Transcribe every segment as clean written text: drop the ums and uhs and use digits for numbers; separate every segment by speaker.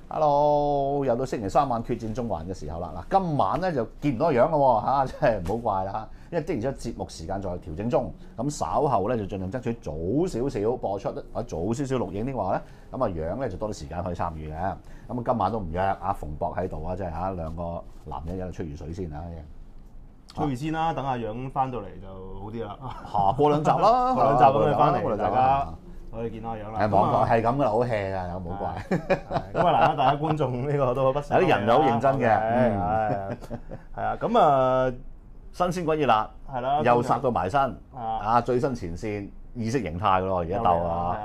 Speaker 1: Hello，又到星期三晚決戰中環嘅時候啦！嗱，今晚咧就見唔到個樣咯喎，真係唔好怪啦，因為的而且確節目時間在調整中，咁稍後咧就盡量爭取早少少播出，或者早少少錄影的話咧，咁啊樣咧就多啲時間可以參與嘅。咁啊今晚都唔約阿馮博喺度啊，即係嚇兩個男人喺度吹完水先啊！
Speaker 2: 吹完先啦，等阿樣翻到嚟就好啲啦。
Speaker 1: 過兩集啦，
Speaker 2: 過兩集咁你翻
Speaker 1: 過兩集
Speaker 2: 嚟，大家可以見到阿樣啦。
Speaker 1: 係網台係咁噶啦，好 hea 噶，有冇怪？
Speaker 2: 咁啊，難得大家觀眾呢個都不少。
Speaker 1: 有啲人就好認真嘅，
Speaker 2: 係啊，咁啊
Speaker 1: 新鮮滾熱辣，
Speaker 2: 係啦，
Speaker 1: 又殺到埋身，
Speaker 2: 啊
Speaker 1: 最新前線意識形態噶咯，而家鬥啊！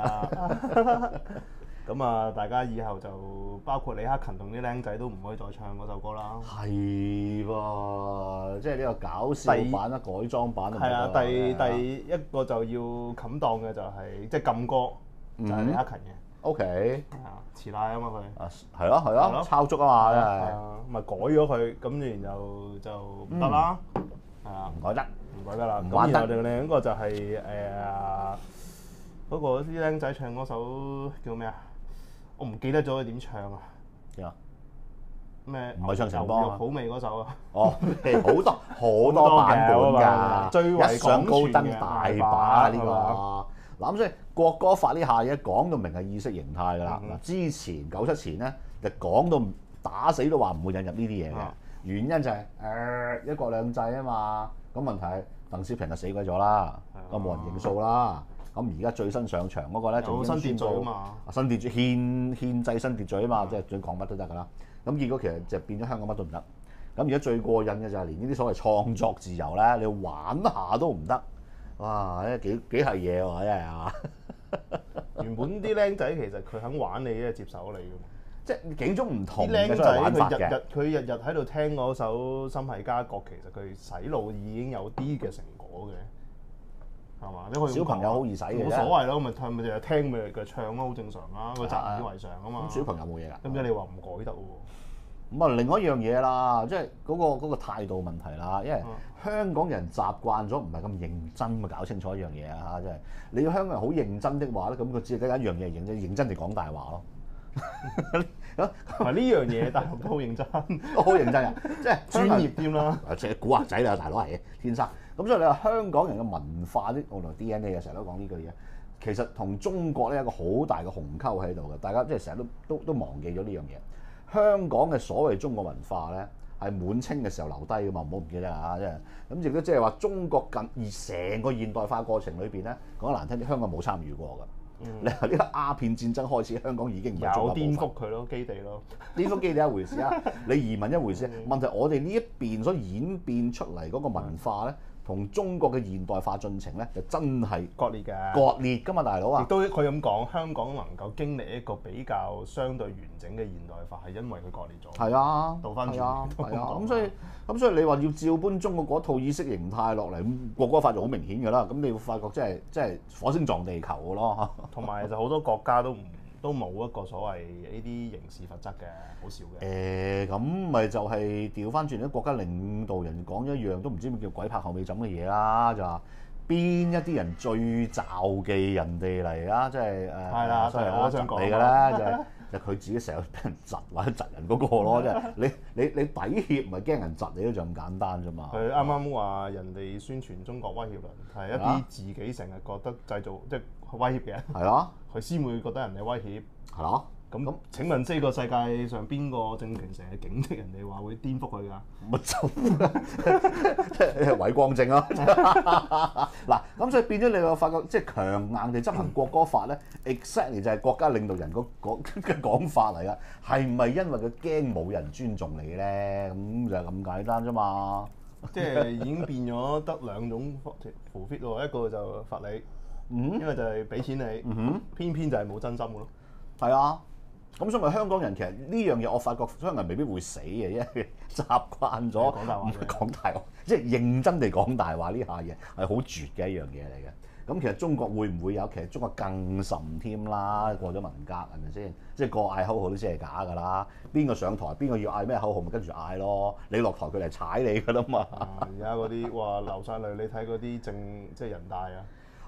Speaker 2: 咁啊，大家以後就包括李克勤同啲僆仔都唔可以再唱嗰首歌啦。
Speaker 1: 係喎，即係呢個搞笑版啦、改裝版都唔得
Speaker 2: 係啊，
Speaker 1: 啦。
Speaker 2: 第一個就要冚檔嘅就係即係禁歌，就係李克勤嘅。
Speaker 1: OK，
Speaker 2: 係啊，遲奶啊嘛佢。
Speaker 1: 係咯係咯，抄足啊嘛，真係。
Speaker 2: 係啊，咪改咗佢，咁然後就唔得啦。係啊，
Speaker 1: 唔改得，
Speaker 2: 唔改得啦。咁
Speaker 1: 唔玩得
Speaker 2: 然後另一個就係嗰個啲僆仔唱嗰首叫咩啊？我唔記得咗佢點唱啊！
Speaker 1: 點啊？
Speaker 2: 咩？
Speaker 1: 唔係唱情歌啊
Speaker 2: 牛肉好味嗰首啊！
Speaker 1: 哦，好多版本㗎，
Speaker 2: 最為
Speaker 1: 一上高登大把呢
Speaker 2: 係嘛
Speaker 1: 個。嗱咁所以國歌法呢下嘢講到明係意識形態㗎啦。
Speaker 2: 嗯
Speaker 1: 嗱之前97前咧就講到打死都話唔會引入呢啲嘢嘅，原因就係一國兩制啊嘛。咁問題係鄧小平就死鬼咗啦，咁冇人認數啦。咁而家最新上場嗰個咧就
Speaker 2: 有新秩序啊嘛，
Speaker 1: 新秩序憲制新秩序啊嘛，即係想講乜都得㗎啦。咁結果其實就變咗香港乜都唔得。咁而家最過癮嘅就係連呢啲所謂創作自由咧，你玩下都唔得。哇！幾係嘢喎，真係啊！
Speaker 2: 原本啲僆仔其實佢肯玩你咧，接受你㗎嘛。
Speaker 1: 即係幾種唔同
Speaker 2: 啲
Speaker 1: 嘅
Speaker 2: 僆仔
Speaker 1: 玩法嘅。
Speaker 2: 佢日日喺度聽嗰首《心係家國》，其實佢洗腦已經有啲嘅成果嘅，係嘛？你可以
Speaker 1: 小朋友好易洗嘅啫，
Speaker 2: 冇所謂咯，咪就係聽咪佢唱咯，好正常啦，個習以為常啊嘛。
Speaker 1: 咁小朋友冇嘢㗎。
Speaker 2: 咁即係你話唔改得喎？
Speaker 1: 咁啊，另外一樣嘢啦，即係嗰個態度問題啦，因為香港人習慣咗唔係咁認真，搞清楚一樣嘢啊嚇，即係你要香港人好認真的話咧，咁佢只係得一樣嘢認真地講大話咯。
Speaker 2: 唔係呢樣嘢，大陸都好認真，
Speaker 1: 都好認真啊！即係
Speaker 2: 專業添啦。
Speaker 1: 即係古惑仔啦，大佬係天生。咁所以你話香港人嘅文化啲，我同 DNA 啊，成日都講呢句嘢。其實同中國咧有一個好大嘅鴻溝喺度嘅，大家即係成日都忘記咗呢樣嘢。香港嘅所謂中國文化咧，係滿清嘅時候留低㗎嘛，唔好唔記得啊！即係咁，亦都即係話中國而成個現代化過程裏邊咧，講得難聽啲，香港冇參與過㗎。你話呢個鴉片戰爭開始，香港已經唔係中國部分。
Speaker 2: 有顛覆佢咯，基地咯。
Speaker 1: 顛覆基地一回事啊，你移民一回事。問題我哋呢一邊所演變出嚟嗰個文化咧，同中國嘅現代化進程咧，就真係
Speaker 2: 割裂嘅，
Speaker 1: 割裂㗎嘛，大佬啊！
Speaker 2: 亦都佢咁講，香港能夠經歷一個比較相對完整嘅現代化，係因為佢割裂咗。
Speaker 1: 係啊，
Speaker 2: 倒翻轉
Speaker 1: 係啊，咁所以你話要照搬中國嗰套意識形態落嚟，咁國歌法就好明顯㗎啦。咁你會發覺即係火星撞地球㗎咯。
Speaker 2: 同埋就好多國家都冇一個所謂呢啲刑事罰則嘅，好少嘅。
Speaker 1: 咁咪就係調翻轉啲國家領導人講一樣都唔知咩叫鬼拍後尾枕嘅嘢啦，就話邊一啲人最罩忌人哋嚟啊？即係
Speaker 2: 係啦，所以我想講
Speaker 1: 你㗎啦，就佢自己成日俾人窒或者窒人嗰個咯，即係你抵協唔係驚人窒你都就咁簡單啫嘛。
Speaker 2: 佢啱啱話人哋宣傳中國威脅論係一啲自己成日覺得製造即係威脅嘅，
Speaker 1: 係啊，
Speaker 2: 佢先會覺得人哋威脅。
Speaker 1: 係咯。
Speaker 2: 咁請問呢個世界上邊個政權成日警惕人哋話會顛覆佢㗎？
Speaker 1: 咪就係偉光正咯。嗱，咁所以變咗你會發覺，即係強硬地執行國歌法咧，exactly 就係國家領導人嘅講法嚟㗎。係唔係因為佢驚冇人尊重你咧？咁就係咁簡單啫嘛。
Speaker 2: 即係已經變咗得兩種 profit 喎，一個就罰你，一個就係俾錢你，偏偏就係冇真心嘅咯。
Speaker 1: 係啊。咁所以咪香港人其實呢樣嘢，我發覺香港人未必會死嘅，因為習慣咗
Speaker 2: 講大話，
Speaker 1: 講大話，即係認真地講大話呢下嘢係好絕嘅一樣嘢嚟嘅。咁其實中國會唔會有？其實中國更甚添啦，過咗文革係咪先？即係個嗌口號都先係假㗎啦。邊個上台，邊個要嗌咩口號，咪跟住嗌咯。你落台佢嚟踩你㗎啦嘛。
Speaker 2: 而家嗰啲哇流晒淚，你睇嗰啲即係人大啊！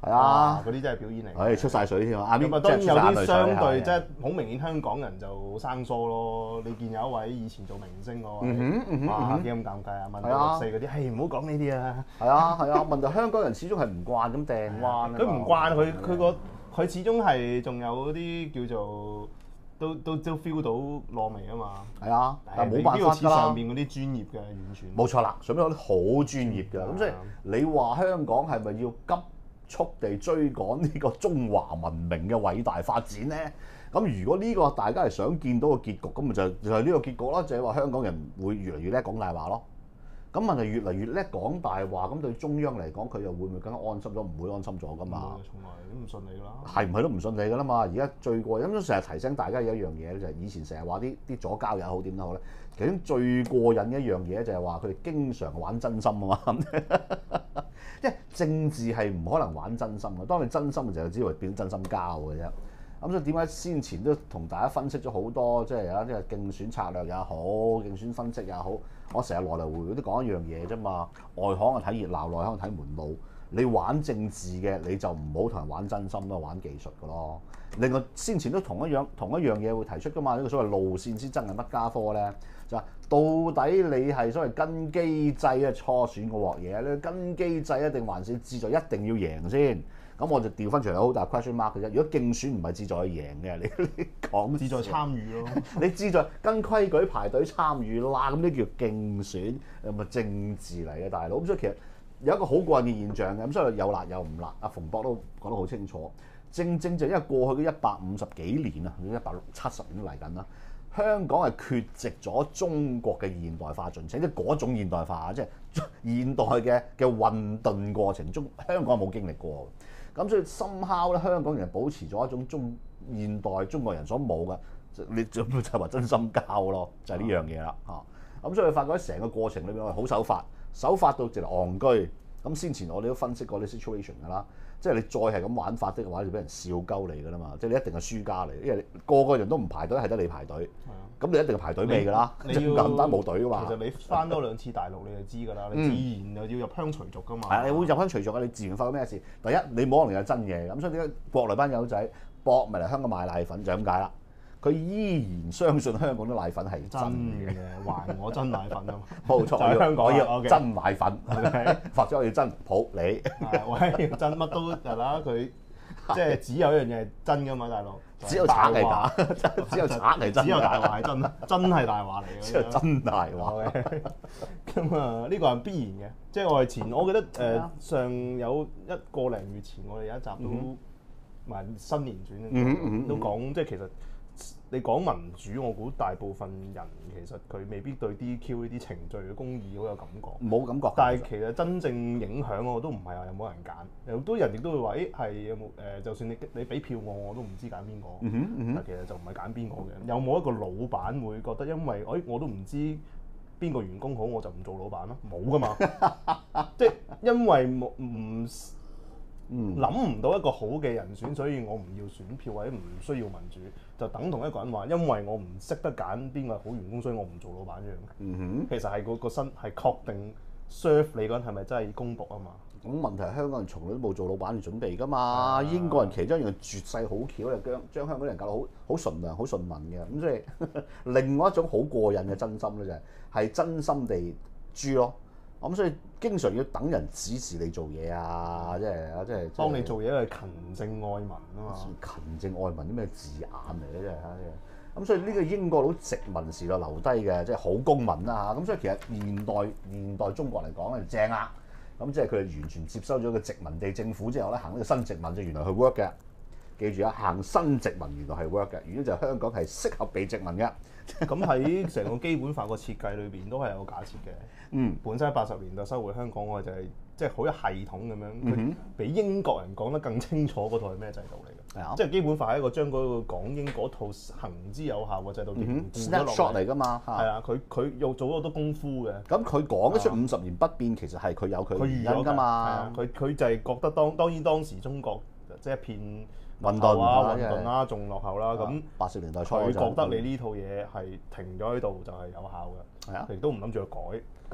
Speaker 1: 係啊，
Speaker 2: 嗰啲真係表演嚟。
Speaker 1: 唉，出晒水添啊！
Speaker 2: 咁啊，當然有啲相對即
Speaker 1: 係
Speaker 2: 係好明顯香港人就生疏咯。你見有一位以前做明星嗰位，哇幾咁尷尬啊！問到6、4嗰啲，係唔好講呢啲啊。
Speaker 1: 係啊係啊，問題香港人始終係唔慣咁掟彎啊。
Speaker 2: 佢唔慣佢始終係仲有啲叫做都 feel 到攞味啊嘛。
Speaker 1: 係啊，但冇辦法㗎啦。
Speaker 2: 上邊嗰啲專業嘅完全
Speaker 1: 冇錯啦，上邊有啲好專業嘅，咁所以你話香港係咪要急速地追趕呢個中華文明嘅偉大發展咧？咁如果呢個大家係想見到嘅結局，咁咪就係呢個結局啦，就係話香港人會越嚟越叻講大話咯。咁問題越嚟越叻講大話，咁對中央嚟講，佢又會唔會更加安心咗？唔會安心咗噶嘛。
Speaker 2: 從來都唔信你㗎啦。
Speaker 1: 係唔係都唔信你㗎啦嘛？而家最過癮，咁成日提醒大家有一樣嘢咧，就係以前成日話啲左膠也好點都好咧，其中最過癮一樣嘢就係話佢哋經常玩真心啊嘛。即係政治係唔可能玩真心嘅，當你真心嘅時候，只會變真心膠嘅啫。咁所以點解先前都同大家分析咗好多，即係有啲競選策略也好，競選分析也好，我成日來來回回都講一樣嘢啫嘛。外行啊睇熱鬧，內行睇門路。你玩政治嘅你就唔好同人玩真心咯，玩技術嘅咯。另外先前都同一樣嘢會提出噶嘛，呢個所謂路線之爭係乜家科咧？就話到底你係所謂跟機制啊初選嗰鑊嘢咧，跟機制一定還是志在一定要贏先？咁我就調翻出嚟好大 question mark 嘅啫。如果競選唔係志在贏嘅，你講
Speaker 2: 志在參與咯。
Speaker 1: 你志在跟規矩排隊參與啦，咁呢叫競選，咪政治嚟嘅大佬。咁所以其實有一個好過癮嘅現象嘅，咁所以有辣有唔辣。阿馮博都講得好清楚，正就因為過去嘅150幾年啊，160、70年都嚟緊啦。香港係缺席咗中國嘅現代化進程，即係嗰種現代化，即係現代嘅混沌過程中，香港冇經歷過。咁所以somehow咧，香港人保持咗一種現代中國人所冇嘅，你就係話真心交咯，就係呢樣嘢啦嚇。咁所以發覺喺成個過程裏邊，我係好守法到直頭戇居。咁先前我哋都分析過啲 situation 㗎啦，即係你再係咁玩法的話，就俾人笑鳩你㗎啦嘛，即係你一定係輸家嚟，因為個個人都唔排隊，係得你排隊。咁你一定係排隊尾㗎啦，你咁簡單冇隊㗎嘛。
Speaker 2: 其實你翻多2次大陸，你就知㗎啦，你自然就要入鄉隨俗㗎嘛。
Speaker 1: 係啊，你會入鄉隨俗啊，你自然發覺咩事？第一，你冇可能有真嘢，咁所以點解國內班友仔搏咪嚟香港買奶粉就係咁解啦。佢依然相信香港啲奶粉係真嘅，
Speaker 2: 還我真奶粉啊嘛！
Speaker 1: 冇錯，
Speaker 2: 就喺香港
Speaker 1: 我要真奶粉，或者我要真普洱。
Speaker 2: 喂，真乜都係啦，佢即係只有一樣嘢係真㗎嘛，大佬。
Speaker 1: 只有橙係假，只有橙係真，
Speaker 2: 只有大話係真，真係大話嚟嘅。
Speaker 1: 只有真大話。
Speaker 2: 咁啊，呢個係必然嘅。即係我哋我記得上有1個零月前，我哋有一集都埋新年轉都講，即係其實。你講民主，我估大部分人其實佢未必對 DQ 呢啲程序嘅公義好有感覺，
Speaker 1: 冇感覺。
Speaker 2: 但係其實真正影響我都唔係話有冇人揀，有好多人亦都會話，係有冇就算你俾票我都唔知揀邊個。但其實就唔係揀邊個嘅。有冇一個老闆會覺得因為我都唔知邊個員工好，我就唔做老闆咯？冇噶嘛，即係因為諗唔到一個好嘅人選，所以我唔要選票或者唔需要民主，就等同一個人話，因為我唔識得揀邊個係好員工，所以我唔做老闆一樣。其實係個身係確定 serve 你嗰人係咪真係公僕啊嘛？
Speaker 1: 咁問題係香港人從來都冇做老闆嘅準備㗎嘛。英國人其中一樣絕世好橋就將香港人搞到好純良、好順民嘅。咁所以另外一種好過癮嘅真心咧，就係真心地豬咯。咁所以經常要等人指示你做嘢啊，即係
Speaker 2: 幫你做嘢係勤政愛民啊嘛。
Speaker 1: 勤政愛民啲咩字眼嚟嘅真係嚇！咁所以呢個英國佬殖民時代留低嘅，即係好公民啦嚇。咁所以其實現代中國嚟講係正啦。咁即係佢哋完全接收咗個殖民地政府之後咧，行呢個新殖民就原來係 work 嘅。記住啊，行新殖民原來係 work 嘅，原因就係香港係適合被殖民嘅。
Speaker 2: 咁喺成個基本法個設計裏邊都係有個假設嘅。本身喺80年代收回香港，我就係即係好有系統咁樣，佢比英國人講得更清楚嗰套係咩制度嚟嘅。即係基本法係一個將嗰個港英嗰套行之有效嘅制度凝固咗落嚟。
Speaker 1: snapshot 嚟㗎嘛。
Speaker 2: 係啊，佢又做咗好多功夫嘅。
Speaker 1: 咁佢講得出50年不變，其實係佢有佢原因㗎嘛。
Speaker 2: 佢就係覺得當然當時中國即係一片
Speaker 1: 混沌
Speaker 2: 啦，仲落後啦。咁
Speaker 1: 80年代初
Speaker 2: 佢覺得你呢套嘢係停咗喺度就係有效嘅，亦都唔諗住去改。咁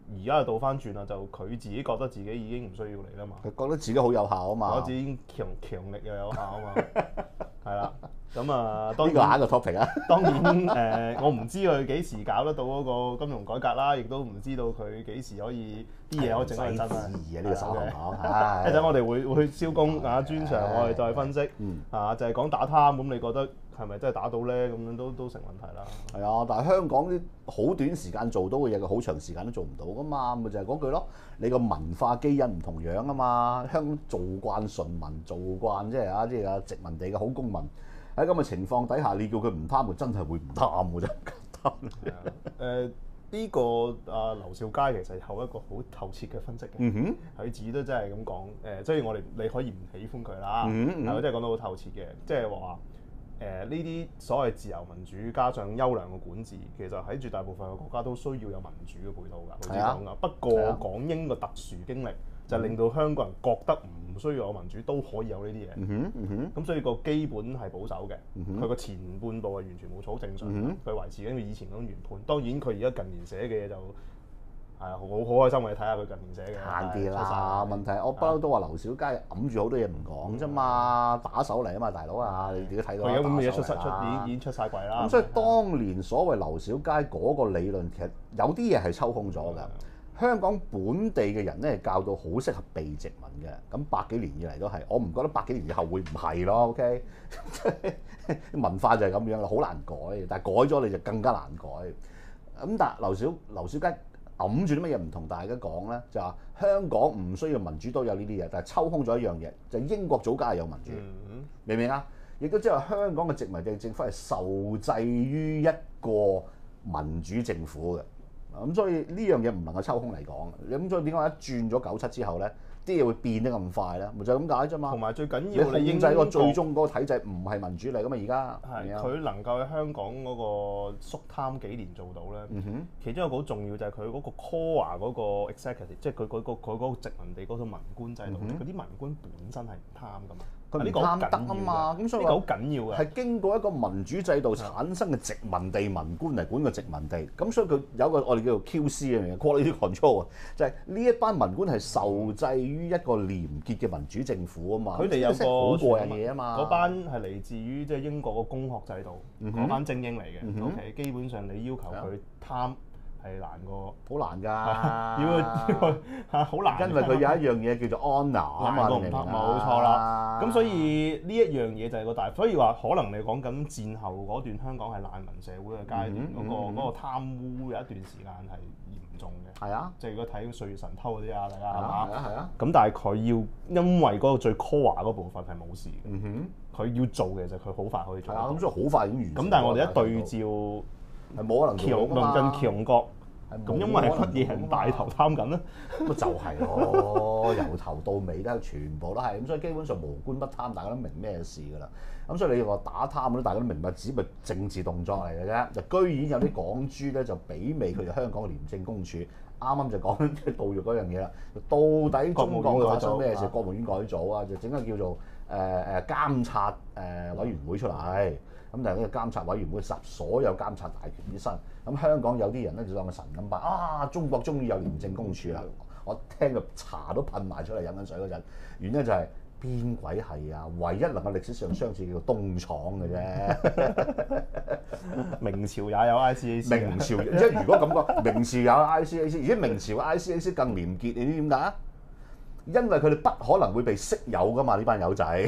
Speaker 2: 而家就倒翻轉啦，就佢自己覺得自己已經唔需要嚟啦嘛。
Speaker 1: 佢覺得自己好有效啊嘛。
Speaker 2: 覺得自己強力又有效啊嘛。係啦，咁啊，當
Speaker 1: 呢個下
Speaker 2: 然
Speaker 1: 一個 topic 啊。
Speaker 2: 當然我唔知佢幾時搞得到嗰個金融改革啦，亦都唔知道佢幾時可以啲嘢可以整得真啦。
Speaker 1: 唔使旨意啊，呢個稍後講。
Speaker 2: 一陣我哋會燒工專場，我哋再分析就係講打貪，咁你覺得係咪真係打到咧？咁樣都成問題啦。
Speaker 1: 係啊，但係香港啲好短時間做到嘅嘢，佢好長時間都做唔到噶嘛，咪就係嗰句咯。你個文化基因唔同樣啊嘛，香港做慣順民，做慣即係殖民地嘅好公民。喺咁嘅情況底下，你叫佢唔貪，佢真係會唔貪嘅啫，唔貪。
Speaker 2: 呢個劉兆佳其實有一個好透徹嘅分析嘅，佢自己都真係咁講。雖然你可以唔喜歡佢啦，但佢真係講得好透徹嘅，即係話呢啲所謂自由民主加上優良嘅管治，其實喺絕大部分嘅國家都需要有民主嘅配套㗎。佢講㗎。不過港英個特殊經歷就令到香港人覺得唔需要有民主都可以有呢啲嘢。咁所以個基本係保守嘅，佢個前半部係完全冇錯，好正常。佢維持緊佢以前嗰種原判。當然佢而家近年寫嘅嘢就係好開心，我哋睇下佢近年寫嘅。
Speaker 1: 慳啲啦，問題我不嬲都話劉小佳揞住好多嘢唔講啫嘛，打手嚟啊嘛，大佬啊，你自己睇到。
Speaker 2: 佢而家咁嘅嘢已經出晒櫃啦。
Speaker 1: 咁所以當年所謂劉小佳嗰個理論，其實有啲嘢係抽空咗㗎。香港本地嘅人咧教到好適合被殖民嘅，咁百幾年以嚟都係，我唔覺得百幾年以後會唔係咯。OK，文化就係咁樣啦，好難改，但係改咗你就更加難改。咁但係劉小佳揞住啲乜嘢唔同大家講咧，就話香港唔需要民主都有呢啲嘢，但係抽空咗一樣嘢，就係英國早家係有民主，明唔明啊？亦都即係香港嘅殖民地政府係受制於一個民主政府嘅。咁所以呢樣嘢唔能夠抽空嚟講，咁所以點解一轉咗97之後咧，啲嘢會變得咁快咧？咪就係咁解啫嘛。
Speaker 2: 同埋最緊要
Speaker 1: 你控制個最終嗰個體制唔係民主嚟噶嘛？而家
Speaker 2: 係佢能夠喺香港嗰個肅貪幾年做到咧，其中一個好重要就係佢嗰個 core 嗰個 executive， 即係佢嗰個殖民地嗰種文官制度，佢啲文官本身係唔貪噶嘛。
Speaker 1: 佢唔貪得啊嘛，咁所以
Speaker 2: 呢個好緊要嘅，
Speaker 1: 係經過一個民主制度產生嘅殖民地文官嚟管個殖民地，咁所以佢有一個我哋叫做 QC 啊，quality control 啊，就係呢一班文官係受制於一個廉潔嘅民主政府啊嘛，
Speaker 2: 佢哋有個
Speaker 1: 好過癮嘢啊嘛，
Speaker 2: 嗰班係嚟自於即係英國個公學制度嗰班精英嚟嘅，OK，基本上你要求佢貪係難過，
Speaker 1: 好難㗎，
Speaker 2: 要好難，
Speaker 1: 因為佢有一樣嘢叫做 honour 啊嘛，
Speaker 2: 冇錯啦。咁所以呢一樣嘢就係個大，所以話可能你講緊戰後嗰段香港係難民社會嘅階段，嗰個貪污有一段時間係嚴重嘅。
Speaker 1: 係啊，
Speaker 2: 即係如果睇《歲月神偷》嗰啲啊，大家係
Speaker 1: 嘛？係啊。
Speaker 2: 咁但係佢要因為嗰個最 core 嗰部分係冇事嘅，佢要做嘅就佢好快可以做。
Speaker 1: 咁所以好快已經完成。
Speaker 2: 咁但係我哋一對照。
Speaker 1: 係冇可能做到㗎嘛？
Speaker 2: 鄰近強國，咁因為乜嘢人帶頭貪緊咧？
Speaker 1: 咁就係咯，由頭到尾都全部都係咁，所以基本上無官不貪，大家都明咩事㗎啦。咁所以你話打貪咧，大家都明白，只係政治動作嚟嘅啫。就居然有啲港豬咧就媲美佢哋香港嘅廉政公署，啱啱就講緊盜用嗰樣嘢啦。到底中國發生咩事？國務院改組啊，就整個叫做監察委員會出嚟。咁但係呢個監察委員會集所有監察大權於身，咁香港有啲人咧就當個神咁拜啊！中國終於有廉政公署啦！我聽個茶都噴埋出嚟飲緊水嗰陣，原因就係邊鬼係啊？唯一能夠歷史上相似叫做東廠嘅啫。
Speaker 2: 明朝也有 ICAC。
Speaker 1: 明朝即係如果咁講，明朝有 ICAC，而且明朝 ICAC 更廉潔，你知點解啊？因為佢哋不可能會被識有噶嘛，呢班友仔。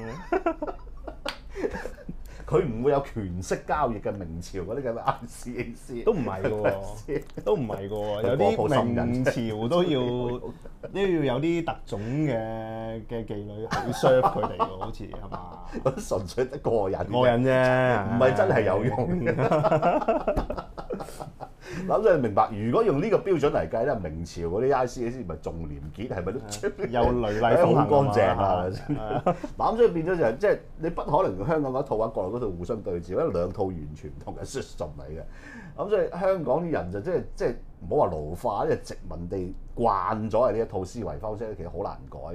Speaker 1: 佢唔會有權色交易嘅明朝嗰啲咁嘅 ICAC，
Speaker 2: 都唔係嘅喎，都唔係嘅喎，有啲明朝都要有啲特種嘅妓女去 serve 佢哋喎，好似係嘛？
Speaker 1: 嗰純粹得過癮
Speaker 2: 啫，
Speaker 1: 唔係真係有用。諗住明白，如果用呢個標準嚟計咧，明朝嗰啲 ICAC 咪仲廉潔，係咪都
Speaker 2: 有雷厲風行
Speaker 1: 好乾淨啊？係咪先？嗱咁所以變咗就係即係你不可能用香港嗰套或者國內嗰套互相對照，因為兩套完全唔同嘅 system 嚟嘅。咁所以香港啲人就即係唔好話奴化，因為殖民地慣咗係呢一套思維方式，其實好難改。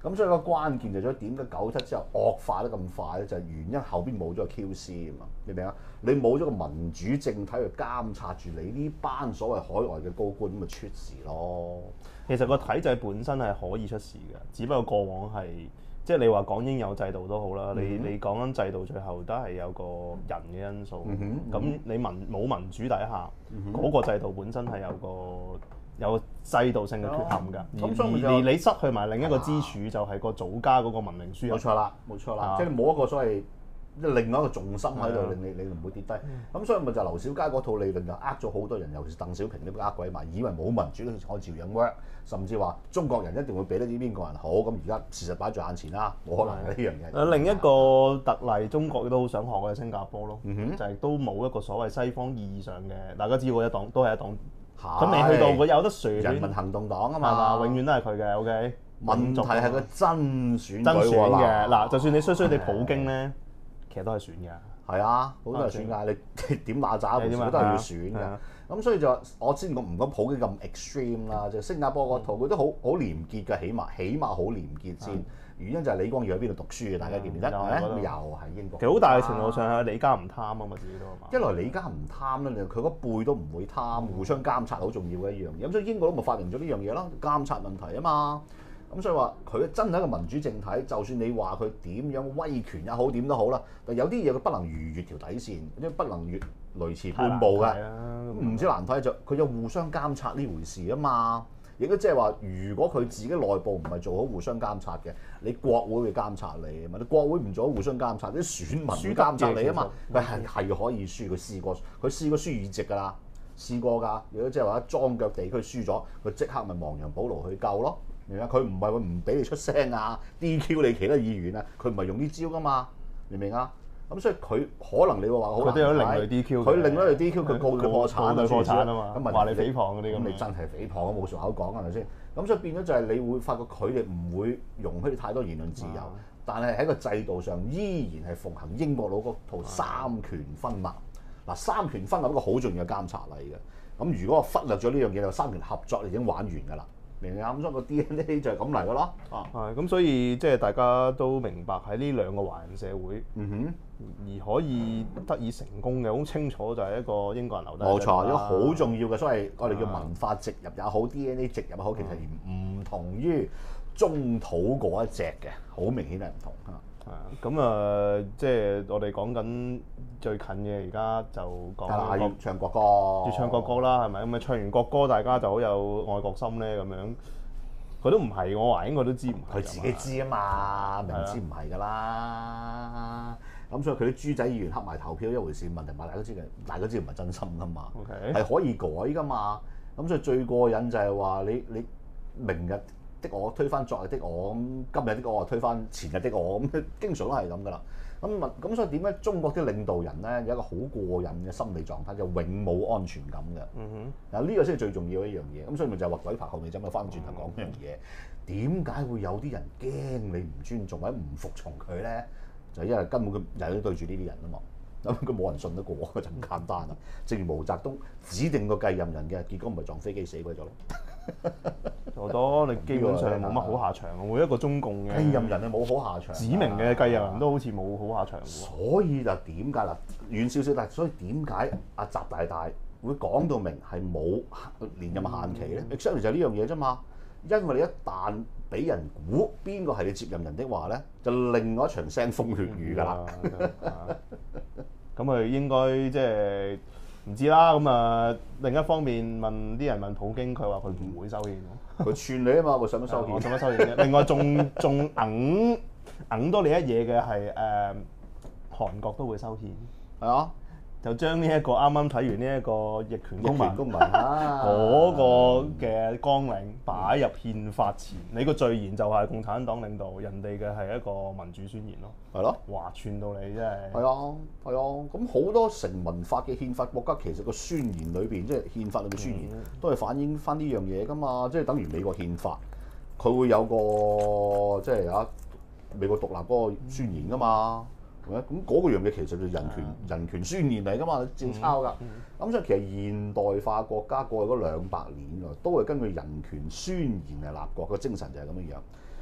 Speaker 1: 咁所以個關鍵就係點解97之後惡化得咁快咧？就係原因後邊冇咗個 QC 啊嘛，明唔明啊？你冇咗個民主政體去監察住你呢班所謂海外嘅高官，咁咪出事咯。
Speaker 2: 其實個體制本身係可以出事嘅，只不過過往係即係你話講應有制度都好啦，你講緊制度最後都係有個人嘅因素。咁你冇民主底下，嗰個制度本身係有制度性嘅缺陷㗎。而你失去埋另一個支柱，就係個祖家嗰個文明輸入。
Speaker 1: 冇錯啦，冇錯啦，即係冇一個所謂另外一個重心喺度，令你唔會跌低。咁所以咪就劉小佳嗰套理論就呃咗好多人，尤其是鄧小平都呃鬼埋，以為冇民主都可以照樣 work，甚至話中國人一定會俾得啲邊個人好。咁而家事實擺在眼前啦，冇可能嘅呢樣嘢。
Speaker 2: 另一個特例，中國都好想學嘅新加坡咯，就係都冇一個所謂西方意義上嘅，大家知道一黨都係一黨。咁未去到佢有得選
Speaker 1: 人民行動黨啊嘛，
Speaker 2: 永遠都係佢嘅。OK，
Speaker 1: 問題係個真選
Speaker 2: 嘅嗱，就算你衰地普京咧，其實都係選嘅。
Speaker 1: 係啊，好多係選㗎，你點打渣回事都係要選㗎。咁所以就我先講唔講普京咁 extreme 啦，就新加坡嗰套佢都好廉潔嘅，起碼好廉潔先。原因就係李光耀喺邊度讀書嘅，大家記唔記得？又係英國。
Speaker 2: 其實好大嘅程度上係李家唔貪啊嘛，自己都係嘛。
Speaker 1: 一來李家唔貪咧，佢嗰輩都唔會貪，互相監察好重要嘅一樣嘢。咁所以英國都咪發明咗呢樣嘢咯，監察問題啊嘛。咁所以話佢真係一個民主政體，就算你話佢點樣威權也好，點都好啦。但有啲嘢佢不能逾越條底線，即係不能越雷池半步嘅。唔知難睇就佢有互相監察呢回事啊嘛。亦都即係話，如果佢自己內部唔係做好互相監察嘅，你國會會監察你啊嘛。你國會唔做好互相監察，啲選民會監察你啊嘛。佢係可以輸，佢試過輸議席㗎啦，試過㗎。如果即係話莊腳地區輸咗，佢即刻咪亡羊補牢去救咯。明唔明啊？佢唔係會唔俾你出聲啊 ，DQ 你其他議員啊，佢唔係用呢招㗎嘛。明唔明啊？咁所以佢可能你會話好難睇，佢都有另類 DQ，佢另類 DQ，佢告佢破產啊嘛，咁話你誹謗嗰啲咁，你真係誹謗都冇順口講係咪先？咁所以變咗就係你會發覺佢哋唔會容許太多言論自由，但係喺個制度上依然係奉行英國佬嗰套三權分立。嗱，三權分立一個好重要嘅監察嚟嘅。咁如果我忽略咗呢樣嘢，就三權合作已經玩完㗎啦。明唔明啊？咁所以個 DNA 就係咁嚟㗎咯。
Speaker 2: 係咁，所以即係大家都明白喺呢兩個華人社會，而可以得以成功嘅，好清楚就係一個英國人留低。
Speaker 1: 冇錯，一個好重要嘅，所謂我哋叫文化植入也好，DNA 植入也好，其實唔同於中土嗰一隻嘅，好明顯係唔同嚇。
Speaker 2: 咁即係我哋講緊最近嘅，而家就講
Speaker 1: 要唱國歌，
Speaker 2: 要唱國歌啦，係咪？咁啊唱完國歌，大家就好有愛國心咧，咁樣。佢都唔係，我話應該都知唔係。
Speaker 1: 佢自己知啊嘛，明知唔係㗎啦。咁所以佢啲豬仔議員黑埋投票一回事，問題大家都知嘅，大家都知唔係真心㗎嘛，係可以改㗎嘛。咁所以最過癮就係話你明日的我推翻昨日的我，咁今日的我推翻前日的我，咁經常都係咁噶啦。咁所以點解中國啲領導人咧有一個好過癮嘅心理狀態，就永冇安全感嘅。嗱呢個先係最重要嘅一樣嘢。咁所以咪就係話鬼拍後尾枕，翻轉頭講一樣嘢。點解會有啲人驚你唔尊重或者唔服從佢咧？就係因為根本佢日日都對住呢啲人啊嘛。咁佢冇人信得過，就咁簡單啦。正如毛澤東指定個繼任人嘅，結果唔係撞飛機死鬼咗咯。
Speaker 2: 好多你基本上冇乜好下場，每一個中共嘅
Speaker 1: 繼任人係冇好下場，
Speaker 2: 指明嘅繼任人都好似冇好下場。
Speaker 1: 所以就點解啦？遠少少，但係所以點解阿習大大會講到明係冇連任限期咧？exactly 就係呢樣嘢啫嘛。因為你一旦俾人估邊個係你接任人的話咧，就另外一場腥風血雨㗎啦。
Speaker 2: 咁佢應該即係唔知啦。咁另一方面啲人問普京，佢話佢唔會收憲。
Speaker 1: 佢串你啊嘛，佢使乜收憲？
Speaker 2: 使乜收憲？另外仲硬多你一嘢嘅係韓國都會收憲。
Speaker 1: 係啊。
Speaker 2: 就將呢一個啱啱睇完呢一個逆權公民
Speaker 1: 嗰
Speaker 2: 個嘅綱領擺入憲法前，你個序言就係共產黨領導，人哋嘅係一個民主宣言咯。
Speaker 1: 係咯，
Speaker 2: 哇串到你真係。
Speaker 1: 係啊，係啊，咁好多成文法嘅憲法國家其實個宣言裏邊，即係憲法裏邊宣言，都係反映翻呢樣嘢㗎嘛。即係等於美國憲法，佢會有個即係美國獨立嗰個宣言㗎嘛。咁嗰個樣嘢其實就人權宣言嚟㗎嘛，照抄㗎。咁所以其實現代化國家過去嗰200年都係根據人權宣言嚟立國，個精神就係咁樣樣。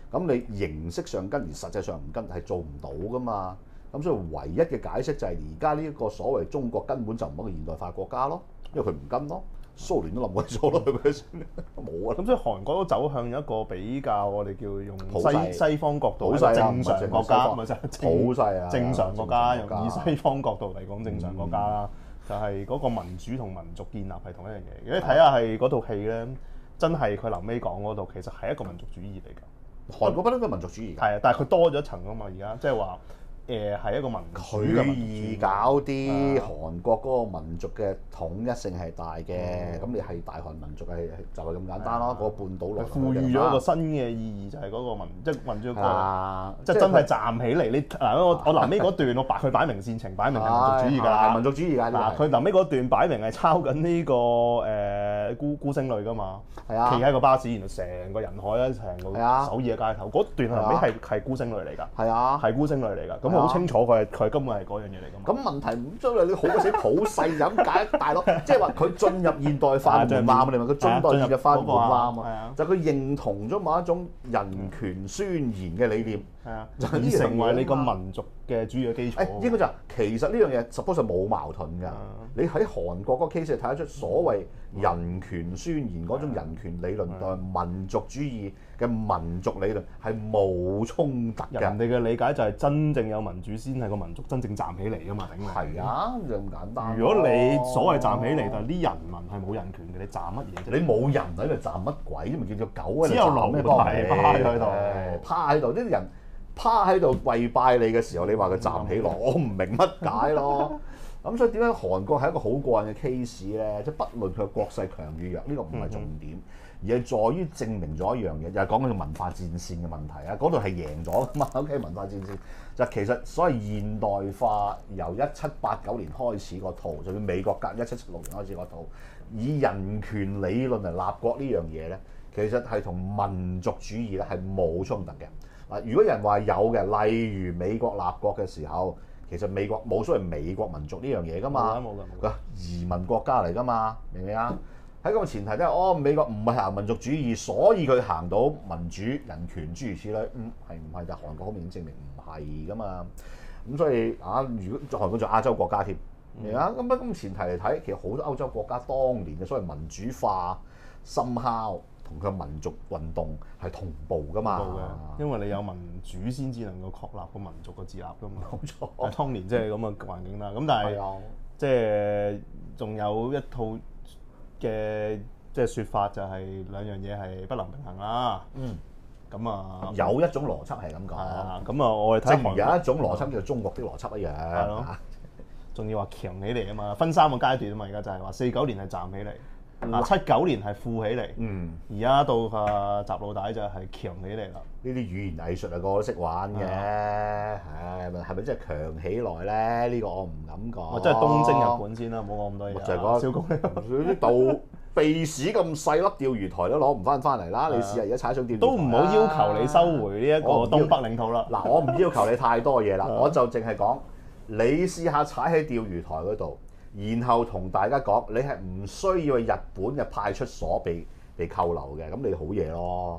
Speaker 1: 咁你形式上跟而實際上唔跟係做唔到噶嘛。咁所以唯一嘅解釋就係而家呢一個所謂中國根本就唔係一個現代化國家咯，因為佢唔跟咯。蘇聯都冧鬼咗咯，係咪先？冇啊！
Speaker 2: 咁所以韓國都走向一個比較我哋叫用
Speaker 1: 勢
Speaker 2: 西方角度
Speaker 1: 普世啊
Speaker 2: 正常國家，咪就係
Speaker 1: 普世啊
Speaker 2: 正常國家，
Speaker 1: 正常國家
Speaker 2: 用以西方角度嚟講正常國家啦，就係嗰個民主同民族建立係同一樣嘢。如果你睇下係嗰套戲咧，真係佢臨尾講嗰度，其實係一個民族主義嚟㗎。
Speaker 1: 韓國不嬲都係民族主義㗎。
Speaker 2: 係啊，但係佢多咗一層啊嘛，而家即係話係一個民主嘅
Speaker 1: 佢
Speaker 2: 民
Speaker 1: 易
Speaker 2: 族
Speaker 1: 搞啲，韓國嗰個民族嘅統一性係大嘅，咁你係大韓民族係就係咁簡單咯。嗰個半島來
Speaker 2: 賦予咗一個新嘅意義，就係嗰個即係民主國，即係真係站起嚟。你嗱我臨尾嗰段，佢擺明煽情，擺明係民族主義㗎啦。
Speaker 1: 民族主義㗎
Speaker 2: 嗱，佢臨尾嗰段擺明係抄緊呢個孤星淚㗎嘛。
Speaker 1: 係啊，
Speaker 2: 企喺個巴士，然後成個人海啊，成個首爾嘅街頭，嗰段臨尾係孤星淚嚟㗎。
Speaker 1: 係啊，
Speaker 2: 係孤星淚嚟㗎。咁好清楚佢根本係嗰樣嘢嚟㗎嘛。
Speaker 1: 咁問題唔將你好鬼死普世咁解，大佬，即係話佢進入現代化門檻，你問佢進入現代化門檻啊，就佢認同咗某一種人權宣言嘅理念。
Speaker 2: 係啊，以成為你個民族嘅主要嘅基礎。
Speaker 1: 應該就其實呢樣嘢 suppose 係冇矛盾㗎。你喺韓國嗰個 case 睇得出所謂人權宣言嗰種人權理論同民族主義嘅民族理論係冇衝突嘅。
Speaker 2: 人哋嘅理解就係真正有民主先係個民族真正站起嚟㗎嘛，頂你。
Speaker 1: 係啊，就咁簡單。
Speaker 2: 如果你所謂站起嚟，但係啲人民係冇人權嘅，你站乜嘢啫？
Speaker 1: 你冇人喺度站乜鬼？咪叫做狗喺度站咩？
Speaker 2: 只有奴隸趴喺度，
Speaker 1: 趴喺度啲人。趴喺度跪拜你嘅時候，你話佢站起來，我唔明乜解咯。咁所以點解韓國係一個好過癮嘅 case 咧？即係不論佢嘅國勢強與弱，呢個唔係重點，而係在於證明咗一樣嘢，又係講緊個文化戰線嘅問題啊！嗰度係贏咗㗎嘛？OK，文化戰線就其實所謂現代化由1789年開始個套，就算美國革1776年開始個套，以人權理論嚟立國呢樣嘢咧，其實係同民族主義咧係冇衝突嘅。嗱，如果有人話有嘅，例如美國立國嘅時候，其實美國冇所謂美國民族呢樣嘢㗎嘛，個移民國家嚟㗎嘛，明唔明啊？喺咁嘅前提之下，美國唔係行民族主義，所以佢行到民主、人權諸如此類，係唔係？但韓國好明顯證明唔係㗎嘛。咁所以如果韓國做亞洲國家添，明啊？咁前提嚟睇，其實好多歐洲國家當年嘅所謂民主化somehow同佢民族運動係同步㗎嘛，
Speaker 2: 因為你有民主先至能夠確立個民族嘅自立㗎嘛。
Speaker 1: 冇錯，
Speaker 2: 當年即係咁嘅環境啦。咁但係即係仲有一套嘅即係説法，就係兩樣嘢係不能平衡啦。咁啊，
Speaker 1: 有一種邏輯係咁講。
Speaker 2: 咁啊，我哋睇
Speaker 1: 正如有一種邏輯叫做中國的邏輯一樣。係咯。
Speaker 2: 仲要話強起嚟啊嘛，分3個階段啊嘛。而家就係話49年係站起嚟。79年係富起嚟，而家到習老大就係強起嚟啦。
Speaker 1: 呢啲語言藝術個個都識玩嘅，係咪真係強起來咧？呢個我唔敢講。
Speaker 2: 我真係東征日本先啦，唔好講咁多嘢。
Speaker 1: 就係講小公啲道鼻屎咁細粒釣魚台都攞唔翻嚟啦！你試下而家踩上釣魚台，
Speaker 2: 都唔好要求你收回呢一個東北領土啦。
Speaker 1: 嗱，我唔要求你太多嘢啦，我就淨係講你試下踩喺釣魚台嗰度。然後同大家講，你係唔需要去日本嘅派出所被扣留嘅，咁你好嘢咯。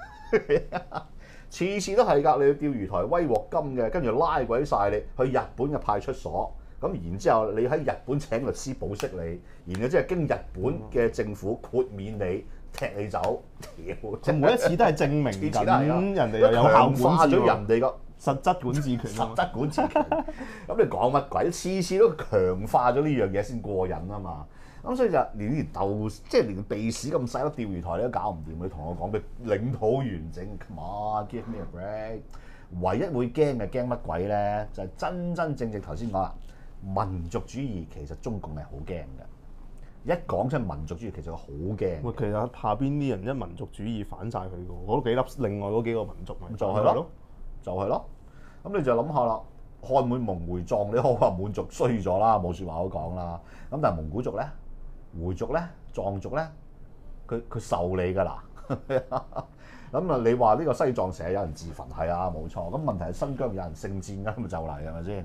Speaker 1: 次次都係㗎，你去釣魚台威鑊金嘅，跟住拉鬼晒你去日本嘅派出所，咁然之後你喺日本請律師保釋你，然後即係經日本嘅政府豁免你踢你走。
Speaker 2: 屌，每一次都係證明緊人哋又有效管治
Speaker 1: 咗人哋個
Speaker 2: 實質管治權，
Speaker 1: 實質管治權。咁你講乜鬼？次次都強化咗呢樣嘢先過癮啊嘛！咁所以就連即係連鼻屎咁細粒釣魚台你都搞唔掂，你同我講嘅領土完整 ，come on give me a break。唯一會驚嘅驚乜鬼咧？就係真正頭先講啦，民族主義其實中共係好驚嘅。一講出民族主義，其實佢好驚。
Speaker 2: 喂，其實下邊啲人一民族主義反晒佢嘅，嗰幾粒另外嗰幾個民族咪
Speaker 1: 就係咯。就係咯，咁你就諗下啦，漢滿蒙回藏，你可話滿族衰咗啦，冇説話好講啦。咁但係蒙古族咧、回族咧、藏族咧，佢受你㗎啦。咁啊，你話呢個西藏成日有人自焚，係啊，冇錯。咁問題係新疆有人聖戰㗎，咪就嚟係咪先？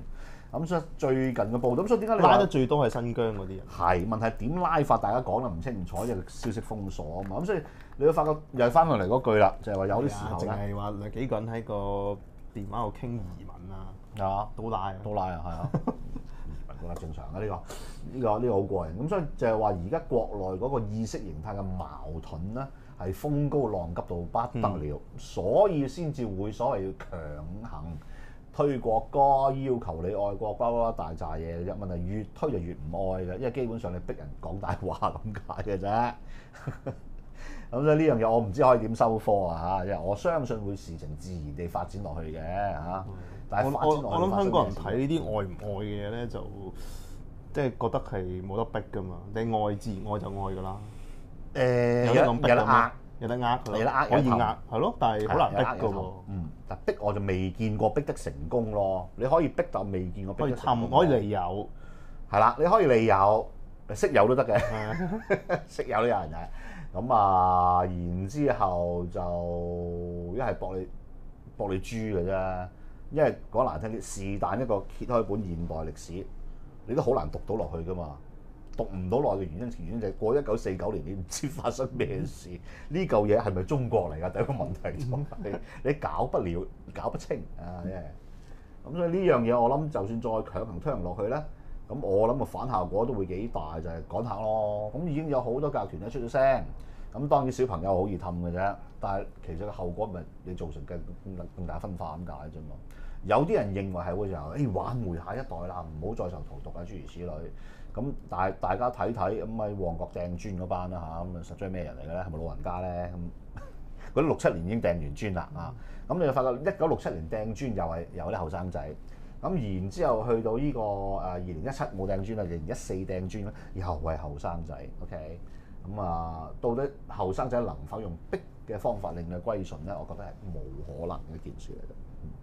Speaker 1: 咁所以最近嘅報道，咁所以點解你話
Speaker 2: 拉得最多係新疆嗰啲人？
Speaker 1: 係問題點拉法？大家講得唔清楚，因為消息封鎖啊嘛。咁所以你會發覺又係翻返嚟嗰句啦，就係話有啲時候
Speaker 2: 淨
Speaker 1: 咧，
Speaker 2: 係話幾個人喺個電話度傾移民啊，
Speaker 1: 啊
Speaker 2: 都拉啊，
Speaker 1: 都拉啊，係啊，覺得正常嘅呢個好過癮。咁所以就係話而家國內嗰個意識形態嘅矛盾咧，係風高浪急到不得了，所以先至會所謂要強行推國歌，要求你愛國，包括大扎嘢嘅啫。問題越推就越唔愛嘅，因為基本上你逼人講大話咁解嘅啫。咁所以呢樣嘢我唔知可以點收科啊嚇，因為我相信會事情自然地發展落去嘅嚇。但係發展落去
Speaker 2: 我諗香港人睇呢啲愛唔愛嘅嘢咧，就即係覺得係冇得逼噶嘛。你愛自然愛就愛噶啦。有得咁逼㗎咩？有得呃，
Speaker 1: 有得呃，
Speaker 2: 可以呃，係咯，但係好難逼㗎喎。
Speaker 1: 但逼我就未見過逼得成功咯。你可以逼，但未見過逼得成功。
Speaker 2: 可以利誘，
Speaker 1: 係啦，你可以利誘，識友都得嘅，識友都有人嘅。咁啊，然之後就一係駁你豬嘅啫。因為講難聽啲，是但一個揭開本現代歷史，你都好難讀到落去㗎嘛。讀唔到落嘅原因就係過1949年，你唔知發生咩事。呢嚿嘢係咪中國嚟㗎？第一個問題就係你搞不了、搞不清啊！咁所以呢樣嘢我諗，就算再強行推行落去咧，咁我諗個反效果都會幾大，就係趕客咯。咁已經有好多教團咧出咗聲。咁當然小朋友好易氹嘅啫，但係其實個後果咪你造成更大分化咁解啫嘛。有啲人認為係會就挽回下一代啦，唔好再受荼毒啊，諸如此類。咁但係大家睇睇咁喺旺角掟磚嗰班啦嚇，咁實在係咩人嚟嘅咧？係咪老人家咧？咁嗰啲67年已經掟完磚啦啊！咁你就發覺1967年掟磚又係有啲後生仔，咁然之後去到呢個2017冇掟磚啦，2014掟磚咧又係後生仔。OK， 咁啊到底後生仔能否用逼嘅方法令佢歸順咧？我覺得係冇可能嘅一件事嚟嘅。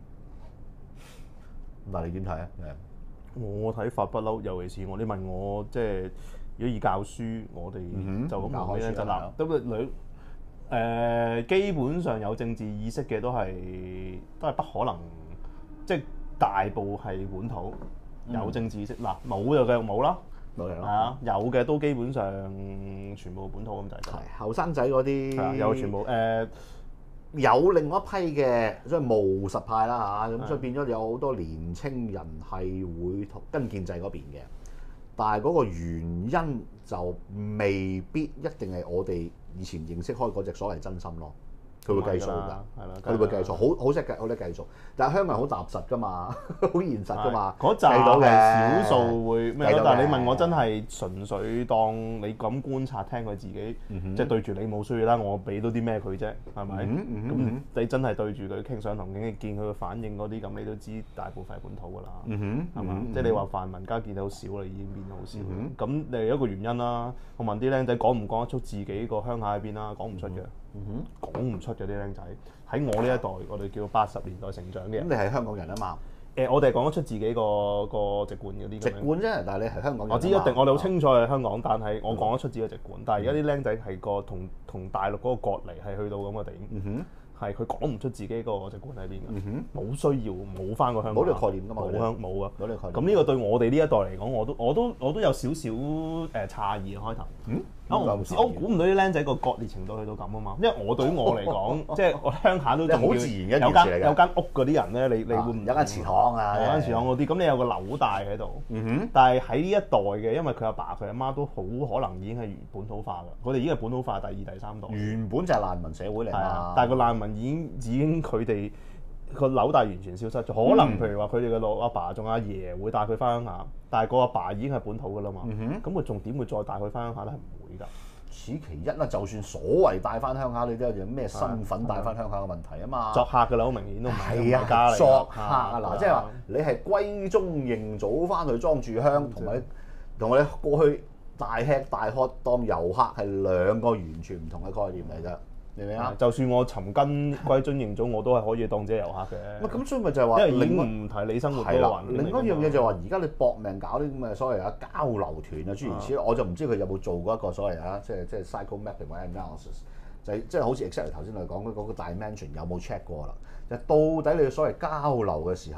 Speaker 1: 但係你點睇啊？
Speaker 2: 我睇法不嬲，尤其是你問我即係如果以教書，我哋就咁講咧就嗱，都基本上有政治意識嘅都係不可能，即係大部係本土有政治意識，嗱冇就繼續冇啦，
Speaker 1: 冇嚟咯，
Speaker 2: 係啊，有嘅都基本上全部本土咁就係。
Speaker 1: 後生仔嗰啲
Speaker 2: 有全部
Speaker 1: 有另外一批嘅即係務實派啦嚇，咁所以變咗有好多年青人係會跟建制嗰邊嘅，但係嗰個原因就未必一定係我哋以前認識開嗰隻所謂真心咯。佢會計數㗎，佢會計數，好識計，好叻計數。但係香港人好踏實㗎嘛，好現實㗎嘛，
Speaker 2: 嗰扎係少數會咩咯？但係你問我真係純粹當你咁觀察，聽佢自己，即係對住你冇需要啦，我俾到啲咩佢啫，係咪？咁你真係對住佢傾上堂傾，見佢嘅反應嗰啲，咁你都知大部分係本土㗎啦，係嘛？即係你話泛民加見到少啦，已經變到好少。咁你一個原因啦。我問啲僆仔講唔講得出自己個鄉下喺邊啦？講唔出嘅。講唔出嘅啲僆仔喺我呢一代，我哋叫80年代成長嘅人。
Speaker 1: 咁你係香港人啊嘛？
Speaker 2: 我哋係講得出自己個籍貫嗰啲。
Speaker 1: 籍貫啫，但係你係香港人。
Speaker 2: 我知一定，我哋好清楚係香港，但係我講得出自己嘅籍貫。但係而家啲僆仔係個同大陸嗰個割離係去到咁嘅地步，係佢講唔出自自己個籍貫喺邊㗎。冇需要，冇翻個香港。
Speaker 1: 冇呢個概念㗎嘛？
Speaker 2: 冇啊！
Speaker 1: 冇呢個概念。
Speaker 2: 咁呢個對我哋呢一代嚟講，我都有少少詫異開頭。我估唔到啲僆仔個割裂程度去到咁啊嘛，因為對於我嚟講，即係我鄉下都仲
Speaker 1: 好自然嘅
Speaker 2: 有間屋嗰啲人咧，你會唔
Speaker 1: 有間祠堂啊？
Speaker 2: 有間祠堂嗰啲，咁你有個紐帶喺度。但係喺呢一代嘅，因為佢阿爸佢阿媽都好可能已經係本土化㗎，佢哋已經係本土化第2、第3代。原
Speaker 1: 本就係難民社會嚟嘛，
Speaker 2: 但係個難民已經佢哋個紐帶完全消失咗。可能譬如話佢哋嘅阿爸仲阿爺會帶佢翻鄉下，但係個阿爸已經係本土㗎啦嘛。咁佢仲點會再帶佢翻鄉下咧？係唔會㗎。
Speaker 1: 此其一啦，就算所謂帶翻鄉下，你都有咩身份帶翻鄉下嘅問題啊嘛。
Speaker 2: 作客㗎啦，好明顯都唔係
Speaker 1: 家嚟。作客啊嗱，即係話你係歸宗認祖翻去莊住鄉，同我哋過去大吃大喝當遊客係兩個完全唔同嘅概念嚟㗎。明唔明啊？
Speaker 2: 就算我尋根歸宗認祖，我都係可以當自己遊客嘅。
Speaker 1: 咁所以咪就係話，
Speaker 2: 因為唔提你生活嗰個環境。
Speaker 1: 另一樣嘢就係話，而家你搏命搞啲咁嘅所謂交流團啊諸如此類，我就唔知佢有冇做過一個所謂即係 cycle mapping 或者 analysis， 就係即係好似 exactly 頭先你講嗰個 dimension 有冇 check 過啦？就到底你所謂交流嘅時候，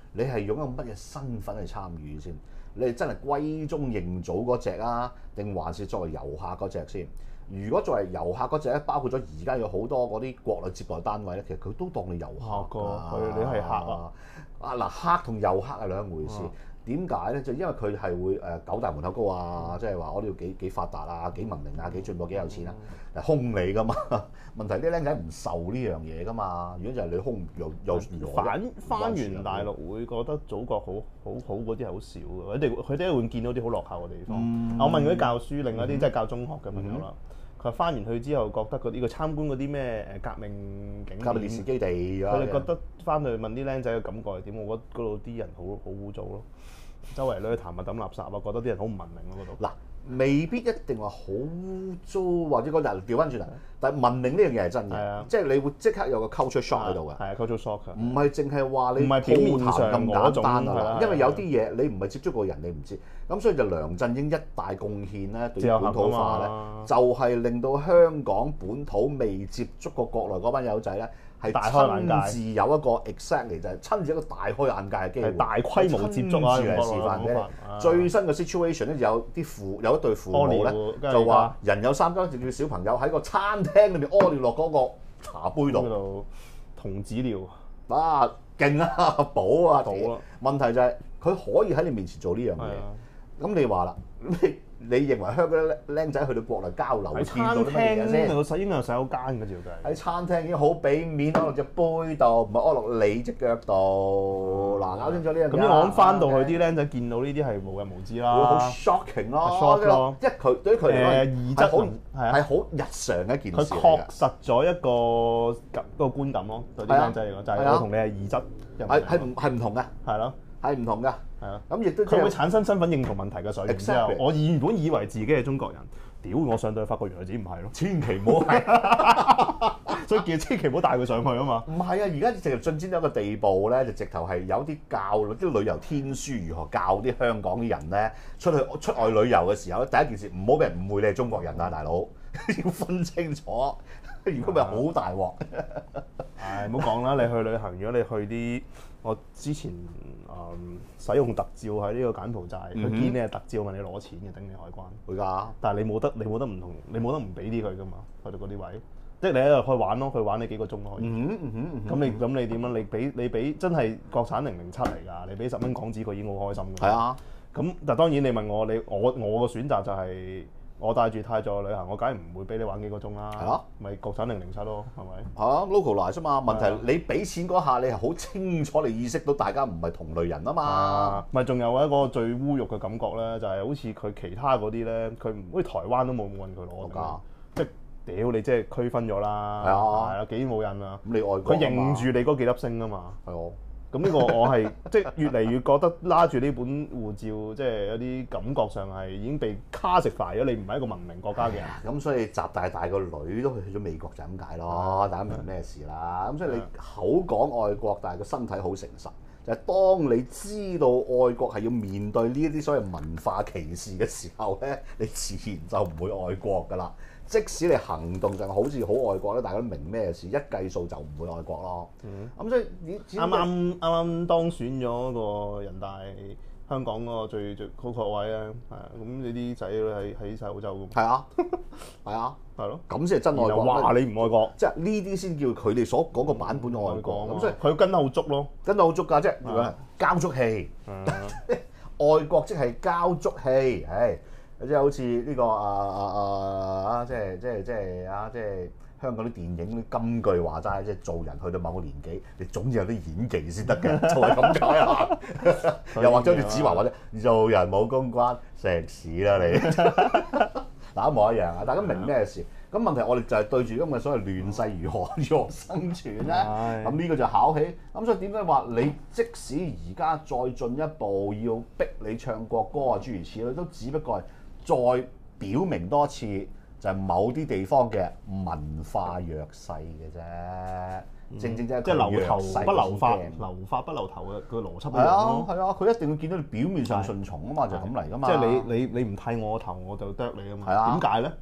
Speaker 1: 你係擁有乜嘢身份去參與先？你係真係歸宗認祖嗰只啊，定還是作為遊客嗰只先？如果作為遊客嗰只咧，包括咗而家有好多嗰啲國內接待單位咧，其實佢都當你遊客㗎。
Speaker 2: 你係客啊！
Speaker 1: 嗱，客同遊客係兩回事。點解咧？就因為佢係會九大門口高啊，即係話我呢度幾發達啊，幾文明啊，幾進步，幾有錢啊，係兇你㗎嘛。問題啲僆仔唔受呢樣嘢㗎嘛。如果就係你兇又
Speaker 2: 翻完大陸會覺得祖國好嗰啲係好少嘅，佢哋會見到啲好落後嘅地方。我問嗰啲教書，另外啲即係教中學嘅朋友啦。佢話翻完去之後覺得嗰啲參觀嗰啲咩革命景點、
Speaker 1: 烈士基地，
Speaker 2: 佢哋覺得翻去問啲僆仔嘅感覺係點？我覺得嗰度啲人好污糟咯，周圍咧彈物抌垃圾啊，覺得啲人好唔文明咯嗰度。
Speaker 1: 嗱，未必一定話好污糟，或者嗰日調翻轉嚟，但係文明呢樣嘢係真嘅，即係你會即刻有個 culture shock 喺度嘅。
Speaker 2: 係啊 culture shock
Speaker 1: 唔係淨係話你
Speaker 2: 唔係表面上
Speaker 1: 咁簡單啊，因為有啲
Speaker 2: 係
Speaker 1: 嘢你唔係接觸過人，你唔知。咁所以就梁振英一大貢獻咧，對於本土化咧，就係令到香港本土未接觸過國內嗰班友仔咧，係親自有一個 exactly 就係親自一個大開眼界嘅機會，
Speaker 2: 大規模接觸啊，
Speaker 1: 嚟示範俾你。最新嘅 situation 咧，有一對父母咧，就話人有三急，就叫小朋友喺個餐廳裏面屙尿落嗰個茶杯度，
Speaker 2: 童子尿
Speaker 1: 啊，勁啊，補啊！問題就係佢可以喺你面前做呢樣嘢。咁你話啦，你認為香港啲僆仔去到國內交流，
Speaker 2: 喺餐廳應該有洗手間嘅，照計。
Speaker 1: 喺餐廳已經好俾面，屙落隻杯度，唔係屙落你隻腳度。嗱，搞清楚呢樣嘢。
Speaker 2: 咁我諗翻到去啲僆仔見到呢啲係無日無知啦。
Speaker 1: 會好 shocking 咯，因為佢對於佢嚟講係好日常嘅一件事。
Speaker 2: 佢確實咗一個觀感咯，對啲僆仔嚟講，就係我同你係異質。
Speaker 1: 係唔同嘅。
Speaker 2: 係咯。
Speaker 1: 係唔同㗎，
Speaker 2: 係啊，
Speaker 1: 咁亦都
Speaker 2: 佢會產生身份認同問題嘅。所以之後，我原本以為自己係中國人，屌我上到去發覺原來自己唔係咯，
Speaker 1: 千祈唔好係，
Speaker 2: 所以叫千祈唔好帶佢上去啊嘛。
Speaker 1: 唔係啊，而家直頭進展到一個地步咧，就直頭係有啲啲旅遊天書，如何教啲香港啲人咧出外旅遊嘅時候咧，第一件事唔好俾人誤會你係中國人啊，大佬要分清楚，如果咪好大鑊。
Speaker 2: 係唔好講啦，你去旅行，如果你去啲我之前使用特照喺呢個柬埔寨，佢見你係特照問你攞錢嘅，頂你海關。會㗎，但係你冇得唔同，你冇得唔俾啲佢㗎嘛？去到嗰啲位，即係你喺度去玩咯，去玩你幾個鐘可以。咁你點樣？你俾真係國產007嚟㗎，你俾10蚊港紙佢已經好開心㗎。係啊，咁但係當然你問我個選擇就係。我帶住泰座去旅行，我梗係唔會俾你玩幾個鐘啦。係啊，咪國產007咯，係咪？係啊 ，localize 啫嘛。問題你俾錢嗰下，你係好清楚，你意識到大家唔係同類人啊嘛。咪仲有一個最污辱嘅感覺咧，就係好似佢其他嗰啲咧，佢唔好似台灣都冇揾佢攞㗎。即係屌你，即係區分咗啦。係啊，幾冇癮啊！咁你外國佢認住你嗰幾粒星啊嘛。係我。咁呢個我係即係越嚟越覺得拉住呢本護照，即係有啲感覺上係已經被卡食化咗，你唔係一個文明國家嘅人。咁所以習大大個女都去咗美國就咁解咯，大家明咩事啦？咁所以你口講愛國，但係個身體好誠實，就係當你知道愛國係要面對呢一啲所謂文化歧視嘅時候咧，你自然就唔會愛國噶啦。即使你行動上好似好愛國咧，大家都明咩事，一計數就唔會愛國咯。咁所以啱啱當選咗個人大香港嗰個最高學位咧，係啊，咁你啲仔女喺晒澳洲㗎嘛？係啊，係啊，係咯，咁先係真愛國。話你唔愛國，即係呢啲先叫佢哋所講個版本嘅愛國。咁所以佢跟得好足咯，跟得好足㗎，即係交足氣。愛國即係交足氣，係。即係好似呢個即係香港啲電影啲金句話齋，即係做人去到某個年紀，你總要有啲演技先得嘅，就係咁解啊！又或者好似子華話齋，做人冇公關，食屎啦你！大家冇一樣啊！大家明咩事？咁問題我哋就係對住咁嘅所謂亂世如何生存咧？咁呢個就考起。咁所以點解話你即使而家再進一步要逼你唱國歌啊諸如此類，都只不過係再表明多次，就係某啲地方嘅文化弱勢嘅啫。正即係留頭不留髮，留髮不留頭嘅個邏輯一樣咯。係啊，佢一定會見到你表面上順從啊嘛，就係咁嚟噶嘛。即係你唔剃我個頭，我就啄你啊嘛。係啊。點解咧？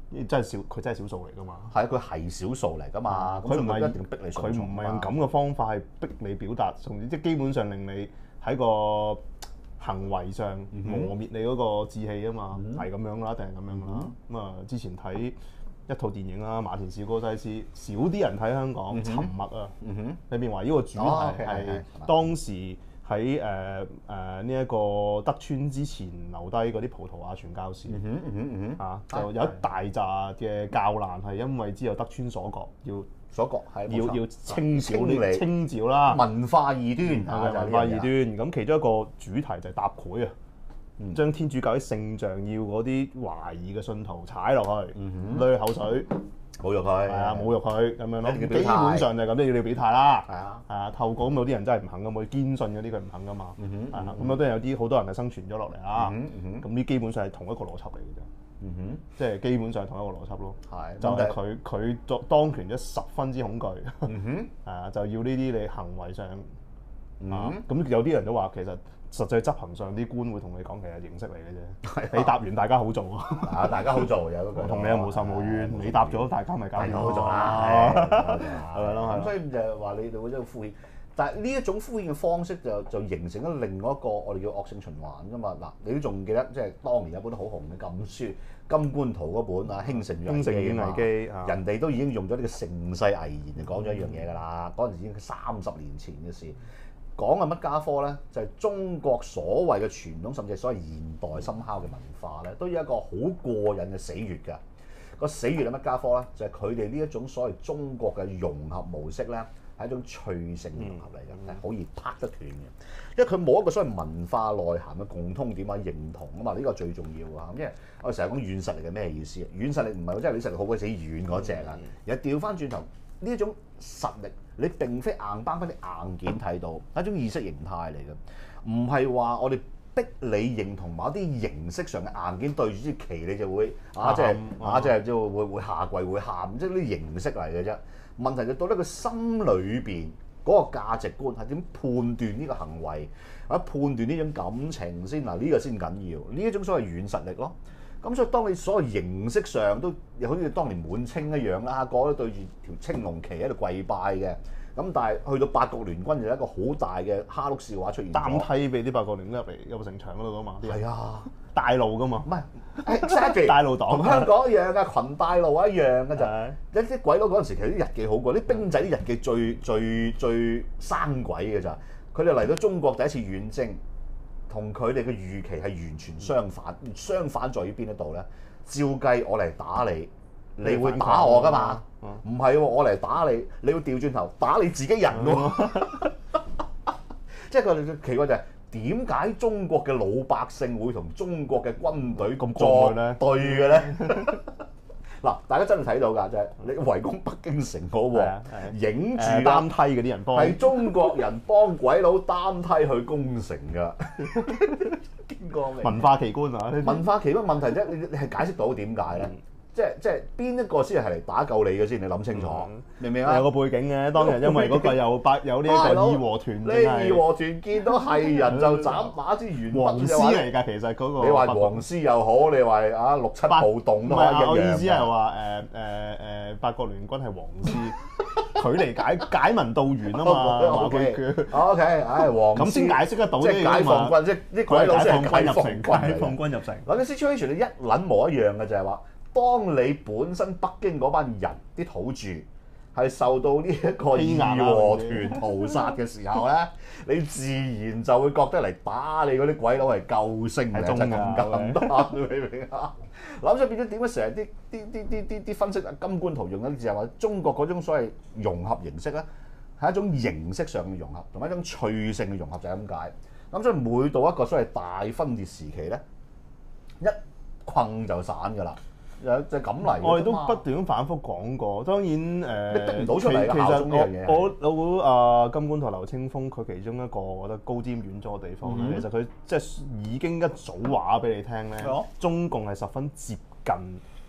Speaker 2: 真係佢真係少數嚟㗎嘛。
Speaker 1: 係佢係少數嚟㗎嘛，
Speaker 2: 佢唔係
Speaker 1: 一定逼你順從。
Speaker 2: 佢唔係用咁嘅方法係逼你表達，甚至即係基本上令你喺個行為上磨滅你嗰個志氣啊嘛，係咁樣啦，一定係咁樣啦。咁啊，之前睇一套電影啦，《馬田史高西斯》，少啲人睇香港，《沉默》啊，裏邊話呢個主題係當時喺呢一個德川之前留低嗰啲葡萄牙傳教士，就有一大紮嘅教難係因為之後德川鎖國要清剿啦，
Speaker 1: 文化異端
Speaker 2: 文化異端。咁其中一個主題就係搭繪啊，將天主教啲聖像要嗰啲懷疑嘅信徒踩落去，濺口水，
Speaker 1: 侮辱佢，
Speaker 2: 係啊，侮辱佢咁樣咯。基本上就係咁，你要表態啦。係啊，透過咁有啲人真係唔肯噶嘛，堅信嗰啲佢唔肯噶嘛。係啊，咁都有啲好多人係生存咗落嚟啦。咁呢基本上係同一個邏輯嚟嘅啫。即係基本上係同一個邏輯咯。就係佢當權者十分之恐懼。就要呢啲你行為上。咁有啲人都話其實。實際執行上啲官會同你講，其實形式嚟嘅啫。你答完大家好做啊！
Speaker 1: 大家好做有嗰句。
Speaker 2: 同你又無仇無怨，你答咗大家咪搞掂
Speaker 1: 好做啦，
Speaker 2: 係咪咯？
Speaker 1: 咁所以就係話你哋會一個敷衍，但係呢一種敷衍嘅方式就形成咗另外一個我哋叫惡性循環㗎嘛。嗱，你都仲記得即係當年有本好紅嘅禁書《金觀圖》嗰本啊，《興盛園危機》人哋都已經用咗呢個盛世危言就講咗一樣嘢㗎啦。嗰陣時已經30年前嘅事。講係乜家科咧？就係中國所謂嘅傳統，甚至係所謂現代深刻嘅文化咧，都有一個好過癮嘅死穴㗎。個死穴係乜家科咧？就係佢哋呢一種所謂中國嘅融合模式咧，係一種脆性融合嚟嘅，係好易拍得斷嘅。因為佢冇一個所謂文化內涵嘅共通點或者認同啊嘛，呢個最重要啊。因為我哋成日講軟實力係咩意思啊？軟實力唔係話真係你實力好鬼死軟嗰隻啊，而係調翻轉頭呢一種實力。你並非硬崩翻啲硬件睇到，係一種意識形態嚟嘅，唔係話我哋逼你認同某啲形式上嘅硬件對住支旗你就會即係會下跪會喊，即係呢啲形式嚟嘅啫。問題就到呢個心裏邊嗰個價值觀係點判斷呢個行為，或者判斷呢種感情先嗱，呢個先緊要，呢一種所謂軟實力咯。咁所以當你所謂形式上都好似當年滿清一樣啦，個個都對住條青龍旗喺度跪拜嘅。咁但係去到八國聯軍就有一個好大嘅蝦碌笑話出現咗。擔梯俾啲八國聯軍入城牆嗰度噶嘛？係啊，大路噶嘛？唔係大路黨同香港一樣嘅，群大路一樣嘅就。一啲鬼佬嗰陣時其實啲日記好過，啲兵仔啲日記最生鬼嘅咋。佢哋嚟到中國第一次遠征。同佢哋嘅預期係完全相反，相反在於邊一度咧？照計我嚟打你，你會打我噶嘛？唔係喎，我嚟打你，你會調轉頭打你自己人喎。即係佢哋嘅奇怪就係點解中國嘅老百姓會同中國嘅軍隊咁作對嘅咧？嗱，大家真係睇到㗎，就係你圍攻北京城嗰鑊，影住擔梯嗰啲人幫，係中國人幫鬼佬擔梯去攻城㗎。見過未？文化奇觀啊！文化奇觀問題啫，你係解釋到點解咧？即係邊一個先係嚟打救你嘅先？你諗清楚，明唔明啊？有個背景嘅，當日因為嗰個有呢一個義和團，你義和團見到係人就斬把支鉛筆，黃絲嚟㗎，其實嗰個你話黃絲又好，你話啊67暴動都一樣。我意思係話八國聯軍係黃絲，佢嚟解民動員啊嘛。OK，黃咁先解釋得到啲解放軍，即係啲鬼佬先係解放軍入城。嗱啲 situation 你一撚模一樣嘅就係話。當你本身北京嗰班人啲土著係受到呢一個義和團屠殺嘅時候咧，你自然就會覺得嚟打你嗰啲鬼佬係救星嘅，就咁簡單，你明唔明啊？諗咗變咗點解成日啲分析金觀圖用緊就係話中國嗰種所謂融合形式咧，係一種形式上嘅融合，同埋一種脆性嘅融合就係咁解。咁所以每到一個所謂大分裂時期咧，一困就散㗎啦。就咁嚟，我哋都不斷咁反覆講過。當然你逼唔到出嚟嘅效忠呢樣嘢。我估金觀圖劉青峰佢其中一個我覺得高瞻遠矚嘅地方咧，其實佢即係已經一早話俾你聽咧，中共係十分接近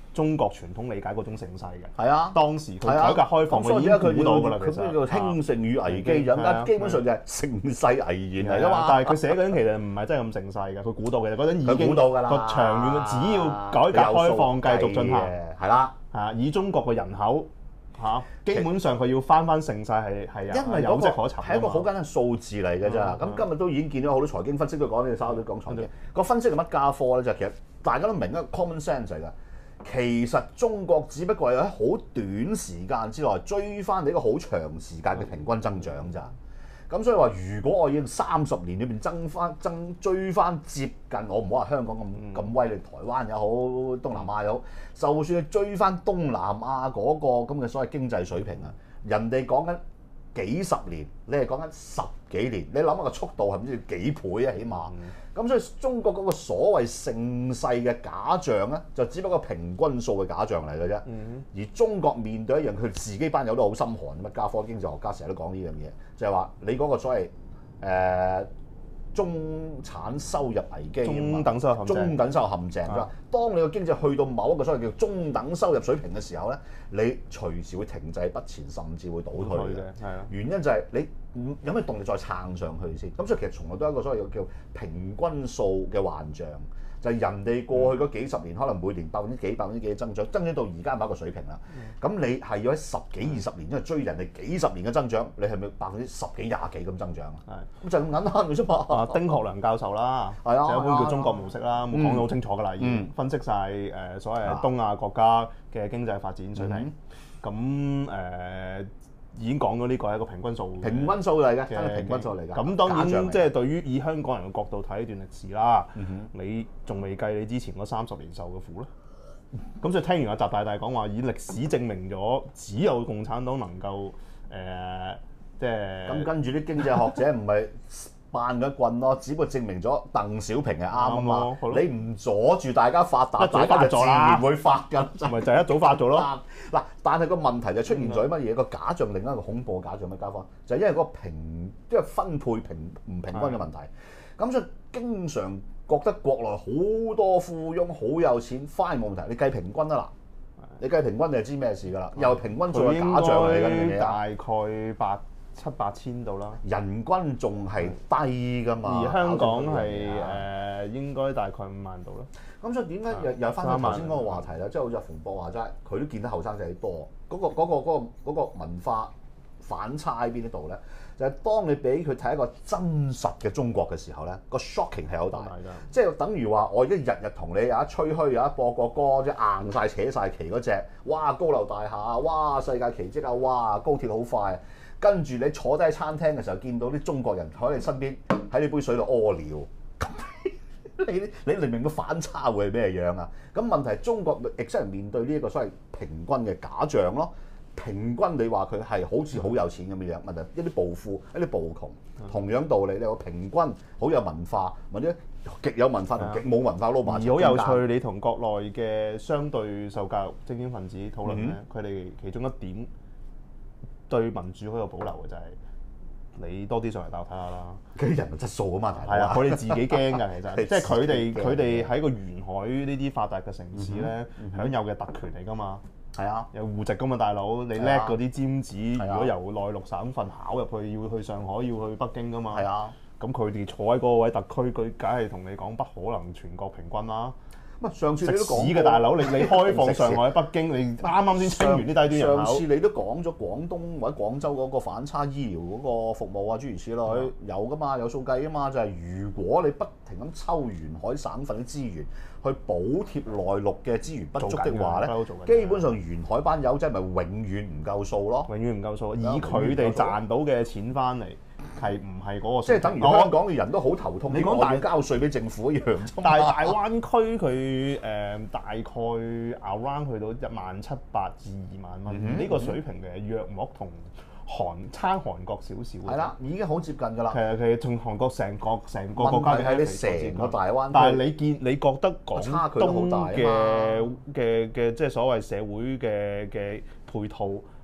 Speaker 2: 中國傳統理解嗰種盛世嘅。
Speaker 1: 係啊，
Speaker 2: 當時佢改革開放，佢已經估到㗎啦。其實
Speaker 1: 佢叫做興盛與危機咁，但基本上就係盛世危言嚟㗎嘛。
Speaker 2: 但係佢寫嗰陣其實唔係真係咁盛世嘅，佢估到嘅。嗰陣已經
Speaker 1: 估到㗎啦。
Speaker 2: 個長遠嘅，只要改革開放繼續進行，
Speaker 1: 係啦，
Speaker 2: 以中國嘅人口基本上佢要翻盛世係
Speaker 1: 因為
Speaker 2: 有跡可尋，
Speaker 1: 係一個好簡單數字嚟㗎咋。咁今日都已經見到好多財經分析都講呢個稍後都講財經。個分析係乜家科咧？就其實大家都明一個 common sense 嚟㗎。其實中國只不過係喺好短時間之內追翻你一個好長時間嘅平均增長咋。咁所以話，如果我要30年裏邊追翻接近，我唔好話香港咁威力，台灣又好，東南亞又好，就算追翻東南亞嗰個咁嘅所謂經濟水平啊，人哋講緊幾十年，你係講緊10幾年，你諗下個速度係唔知要幾倍啊？起碼咁，所以中國嗰個所謂盛世嘅假象咧，就只不過平均數嘅假象嚟嘅啫。而中國面對一樣，佢自己班友都好心寒，乜家科經濟學家成日都講呢樣嘢，就係話你嗰個所謂中產收入危機，
Speaker 2: 中等收入
Speaker 1: 陷阱。當你個經濟去到某一個所謂叫中等收入水平嘅時候咧，你隨時會停滯不前，甚至會倒退嘅。原因就係你有咩動力再撐上去先？咁所以其實從來都係一個所謂叫平均數嘅幻象，就係人哋過去嗰幾十年可能每年百分之幾嘅增長到而家某一個水平啦。咁你係要喺10幾20年，因為追人哋幾十年嘅增長，你係咪10幾20幾咁增長啊？咁就咁簡單嘅啫嘛。
Speaker 2: 丁學良教授啦，就有一本叫《中國模式》啦，咁講得好清楚㗎啦，已經分析晒所謂東亞國家嘅經濟發展水平。咁已經講咗呢個係一個平均數嚟嘅，真係平均數嚟㗎。咁當然即係對於以香港人嘅角度睇呢段歷史啦，你仲未計你之前嗰30年受嘅苦啦。咁所以聽完阿習大大講話，以歷史證明咗只有共產黨能夠即係
Speaker 1: 咁跟住啲經濟學者唔係扮咗棍咯，只不過證明咗鄧小平係啱啊嘛。你唔阻住大家發達，大家就自然會發㗎，
Speaker 2: 咪就係一早發咗咯。
Speaker 1: 嗱，但係個問題就出現咗乜嘢？個假象，另一個恐怖嘅假象咩？家芳就係因為嗰個因為分配唔平均嘅問題。咁所以經常覺得國內好多富翁好有錢，反而冇問題。你計平均啊嗱，你計平均你就知咩事㗎啦。又平均做嘅假象嚟㗎，
Speaker 2: 大概7、8千度啦，
Speaker 1: 人均仲係低㗎嘛。
Speaker 2: 而香港係應該大概5萬度啦。
Speaker 1: 咁所以點解又翻到頭先嗰個話題啦？即係好似阿馮博話齋，佢都見得後生仔多，嗰個文化反差喺邊度咧？就係當你俾佢睇一個真實嘅中國嘅時候咧，個 shocking 係好大。即係等於話，我而家日日同你有一吹噓，有一播個歌，即係硬晒扯晒旗嗰隻，哇高樓大廈，哇世界奇蹟啊，哇高鐵好快。跟住你坐低喺餐廳嘅時候，見到啲中國人喺你身邊，喺你杯水度屙尿，你明唔明個反差會係咩樣啊？咁問題係中國亦真係面對呢一個所謂平均嘅假象咯。平均你話佢係好似好有錢咁樣樣，問題一啲暴富一啲暴窮，同樣道理你話平均好有文化或者極有文化同極冇文化撈埋。
Speaker 2: 而好有趣，你同國內嘅相對受教育精英分子討論咧，佢哋其中一點對民主好有保留嘅就係你多啲上嚟大學睇下啦。
Speaker 1: 佢啲人嘅質素啊嘛，
Speaker 2: 係啊，佢哋自己驚㗎，其實即係佢哋喺個沿海呢啲發達嘅城市咧，享有嘅特權嚟㗎嘛。
Speaker 1: 係啊，
Speaker 2: 有戶籍㗎嘛，大佬，你叻嗰啲尖子，如果由內陸省份考入去，要去上海，要去北京㗎嘛。係啊，咁佢哋坐喺嗰個位特區，佢梗係同你講不可能全國平均啦。
Speaker 1: 上次你都講
Speaker 2: 食屎嘅大佬，你開放上海、北京，你啱啱先清完啲低端人口。
Speaker 1: 上次你都講咗廣東或者廣州嗰個反差醫療嗰個服務啊，諸如此類，有㗎嘛，有數計㗎嘛，就係如果你不停咁抽沿海省份嘅資源去補貼內陸嘅資源不足的話咧，基本上沿海班友仔咪永遠唔夠數咯，
Speaker 2: 永遠唔夠數，以佢哋賺到嘅錢翻嚟。係唔係嗰個？
Speaker 1: 即係等於香港嘅人都好頭痛。你講大交稅俾政府一樣啫嘛。
Speaker 2: 但係大灣區佢大概 around 去到1700至2萬蚊，呢個水平嘅約莫同差韓國少少。
Speaker 1: 係啦，已經好接近㗎啦。
Speaker 2: 其實同韓國成個國家
Speaker 1: 係你成個大灣區。
Speaker 2: 但係你覺得廣東嘅即係所謂社會嘅配套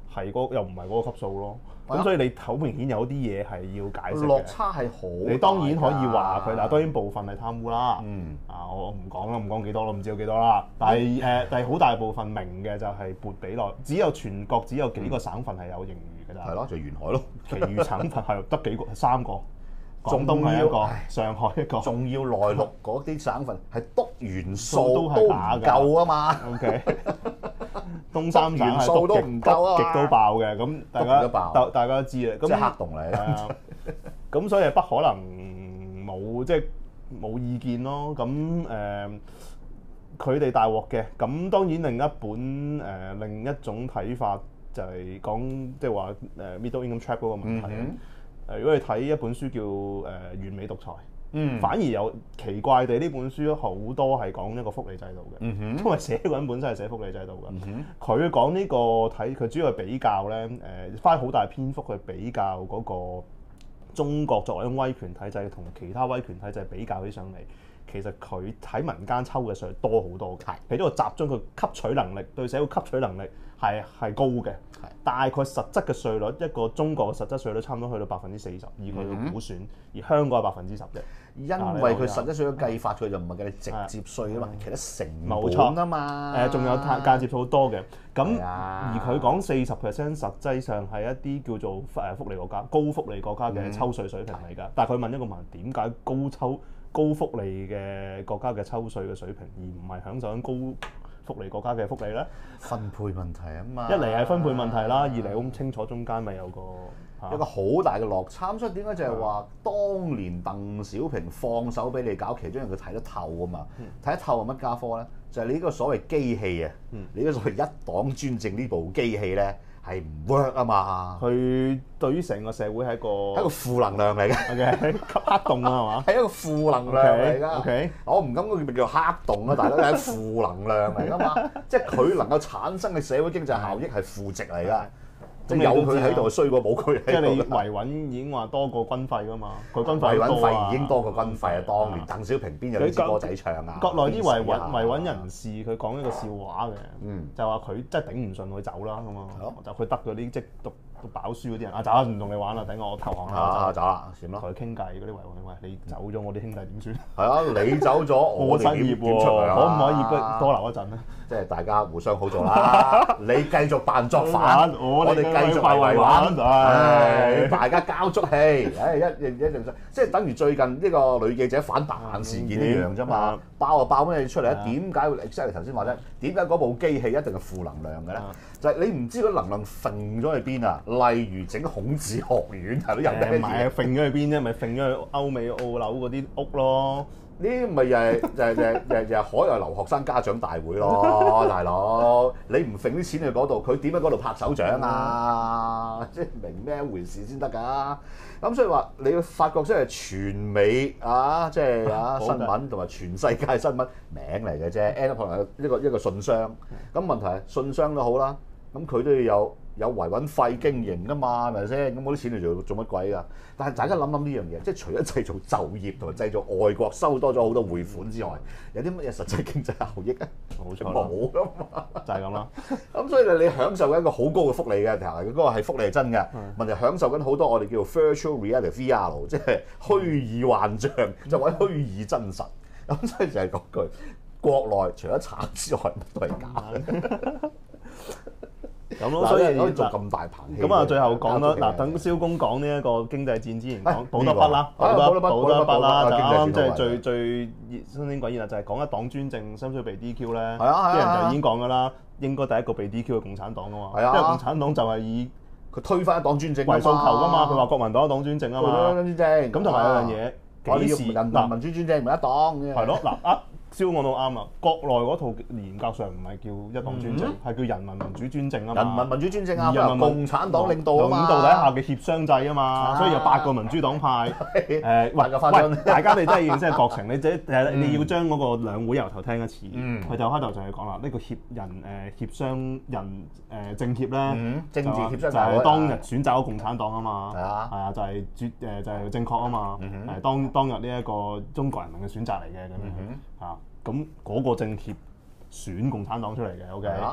Speaker 2: 又唔係嗰個級數咯。
Speaker 1: 係啊
Speaker 2: 咁所以你好明顯有啲嘢係要解釋嘅。
Speaker 1: 落差係好大㗎。
Speaker 2: 你當然可以話佢嗱，當然部分係貪污啦。
Speaker 1: 嗯
Speaker 2: 我唔講啦，唔講幾多啦，唔知有幾多啦。但係好大部分明嘅就係撥俾內，全國只有幾個省份係有盈餘㗎咋。
Speaker 1: 係咯，就沿海咯。
Speaker 2: 其餘省份係得幾個，3個。廣
Speaker 1: 仲要
Speaker 2: 東係一個，上海一個。
Speaker 1: 仲要內陸嗰啲省份係篤元素
Speaker 2: 都
Speaker 1: 都唔
Speaker 2: 係假㗎
Speaker 1: 夠啊嘛。
Speaker 2: OK，東三省係
Speaker 1: 元素都唔夠啊嘛
Speaker 2: 篤極都爆嘅，咁大家都知啦。咁
Speaker 1: 即係黑洞嚟啦。
Speaker 2: 係啊，咁所以不可能冇意見咯。咁佢哋大鑊嘅。咁當然另一種睇法就係講即係話middle income trap 嗰個問題。如果你睇一本書叫完美獨裁。反而有奇怪地呢本書好多係講一個福利制度嘅，因為寫嗰人本身係寫福利制度嘅。佢講呢個佢主要係比較咧，花好大篇幅去比較嗰個中國作為一種威權體制同其他威權體制比較起上嚟，其實佢喺民間抽嘅稅多好多嘅。佢呢個集中佢吸取能力對社會吸取能力係高嘅，大概實質嘅稅率一個中國嘅實質稅率差唔多去到40%，以佢嘅估算，而香港係10%啫。
Speaker 1: 因為佢實質稅嘅計法，佢就唔係計你直接稅啊嘛，其他成本啊嘛。
Speaker 2: 仲有間接數好多嘅。咁
Speaker 1: 啊
Speaker 2: 而佢講40%，實際上係一啲叫做福利國家、高福利國家嘅抽稅水平嚟㗎。但係佢問一個問題：點解高福利嘅國家嘅抽稅嘅水平，而唔係享受緊高福利國家嘅福利咧？
Speaker 1: 分配問題啊嘛。
Speaker 2: 一嚟係分配問題啦，二嚟好清楚中間咪有個
Speaker 1: 好大嘅落差。所以點解就係話，當年鄧小平放手俾你搞，其中因為佢睇得透啊嘛。睇得透係乜家科咧？就係你呢個所謂機器啊，你呢個所謂一黨專政呢部機器咧係唔 work 啊嘛。
Speaker 2: 佢對於成個社會係一個
Speaker 1: 負能量嚟嘅。
Speaker 2: OK，吸黑洞啊，係嘛？
Speaker 1: 係一個負能量嚟㗎。
Speaker 2: OK，
Speaker 1: 我唔敢講佢叫黑洞啊，大佬係負能量嚟㗎嘛。即係佢能夠產生嘅社會經濟效益係負值嚟㗎。即係有佢喺度，衰過冇佢喺度。
Speaker 2: 即係你維穩已經話多過軍費㗎嘛？佢軍費
Speaker 1: 維穩費已經多過軍費啊！當年鄧小平邊有呢支歌仔唱啊？
Speaker 2: 國內啲維穩人士佢講一個笑話嘅，就話佢真係頂唔順佢走啦咁啊！就佢得嗰啲即係讀飽書嗰啲人走啦，唔同你玩啦，頂我投降啦！
Speaker 1: 走啦，點咯？
Speaker 2: 同佢傾偈嗰啲維穩，喂，你走咗，我啲兄弟點算？
Speaker 1: 係啊，你走咗，我
Speaker 2: 失業喎，可唔可以多留一陣咧？
Speaker 1: 即係大家互相好做啦。你繼續扮作反，我哋繼續維穩。大家交足氣，一定即係等於最近呢個女記者反白眼事件一樣啫嘛。爆就爆咩嘢出嚟咧？點解會即係頭先話咧？點解嗰部機器一定係負能量嘅咧？就係你唔知嗰能量揈咗去邊啊！例如整孔子學院係都有咩嘢？
Speaker 2: 唔係揈咗去邊啫？咪揈咗去歐美澳紐嗰啲屋咯。
Speaker 1: 呢啲咪又係海外留學生家長大會咯，大佬！你唔揈啲錢去嗰度，佢點喺嗰度拍手掌啊？即係明咩一回事先得㗎？咁所以話你要發覺即係全美啊，即係新聞同埋全世界新聞名嚟嘅啫。end up 可能一個信箱，咁問題係信箱都好啦，咁佢都要有維穩費經營㗎嘛，係咪先？咁嗰啲錢嚟做乜鬼㗎？但係大家諗呢樣嘢，即係除咗製造就業同埋製造外國收多咗好多匯款之外，有啲乜嘢實際經濟效益啊？
Speaker 2: 冇錯，
Speaker 1: 冇㗎嘛，
Speaker 2: 就係咁啦。
Speaker 1: 咁所以你享受緊一個好高嘅福利嘅，嗰個係福利係真嘅。問題享受緊好多我哋叫做 virtual reality VR， 即係虛擬幻象，就或者虛擬真實。咁所以就係嗰句，國內除咗慘之外，乜都係假。
Speaker 2: 咁咯，所以
Speaker 1: 可以做咁大棚戲。
Speaker 2: 咁啊，最後講啦，嗱，等蕭公講呢一個經濟戰之前講補多筆啦，
Speaker 1: 補多筆
Speaker 2: 啦，就啱啱即係
Speaker 1: 最
Speaker 2: 最新鮮滾熱啦，就係講一黨專政，需唔需要被 DQ 咧？
Speaker 1: 係啊，
Speaker 2: 啲人就已經講㗎啦，應該第一個被 DQ 嘅共產黨啊嘛，
Speaker 1: 係啊，
Speaker 2: 因為共產黨就係以
Speaker 1: 佢推翻一黨專政
Speaker 2: 為訴求㗎嘛，佢話國民黨一黨專政啊嘛，咁同埋有樣嘢，幾時
Speaker 1: 人民主專政唔係一黨嘅？
Speaker 2: 係咯，嗱蕭講到啱啊！國內嗰套嚴格上唔係叫一黨專政，係叫人民民主專政啊嘛。
Speaker 1: 人民民主專政啊，共產黨領導啊嘛。
Speaker 2: 領導底下嘅協商制啊嘛，所以有8個民主黨派。喂，大家你真係認識國情，你要將嗰個兩會由頭聽一次。佢就開頭就係講啦，呢個協商人政協咧，
Speaker 1: 政治協商
Speaker 2: 就係當日選擇咗共產黨啊嘛。
Speaker 1: 係啊，
Speaker 2: 係啊，就係正確啊嘛。係當日呢一個中國人民嘅選擇嚟嘅咁樣嚇。咁嗰個政協選共產黨出嚟嘅，OK，係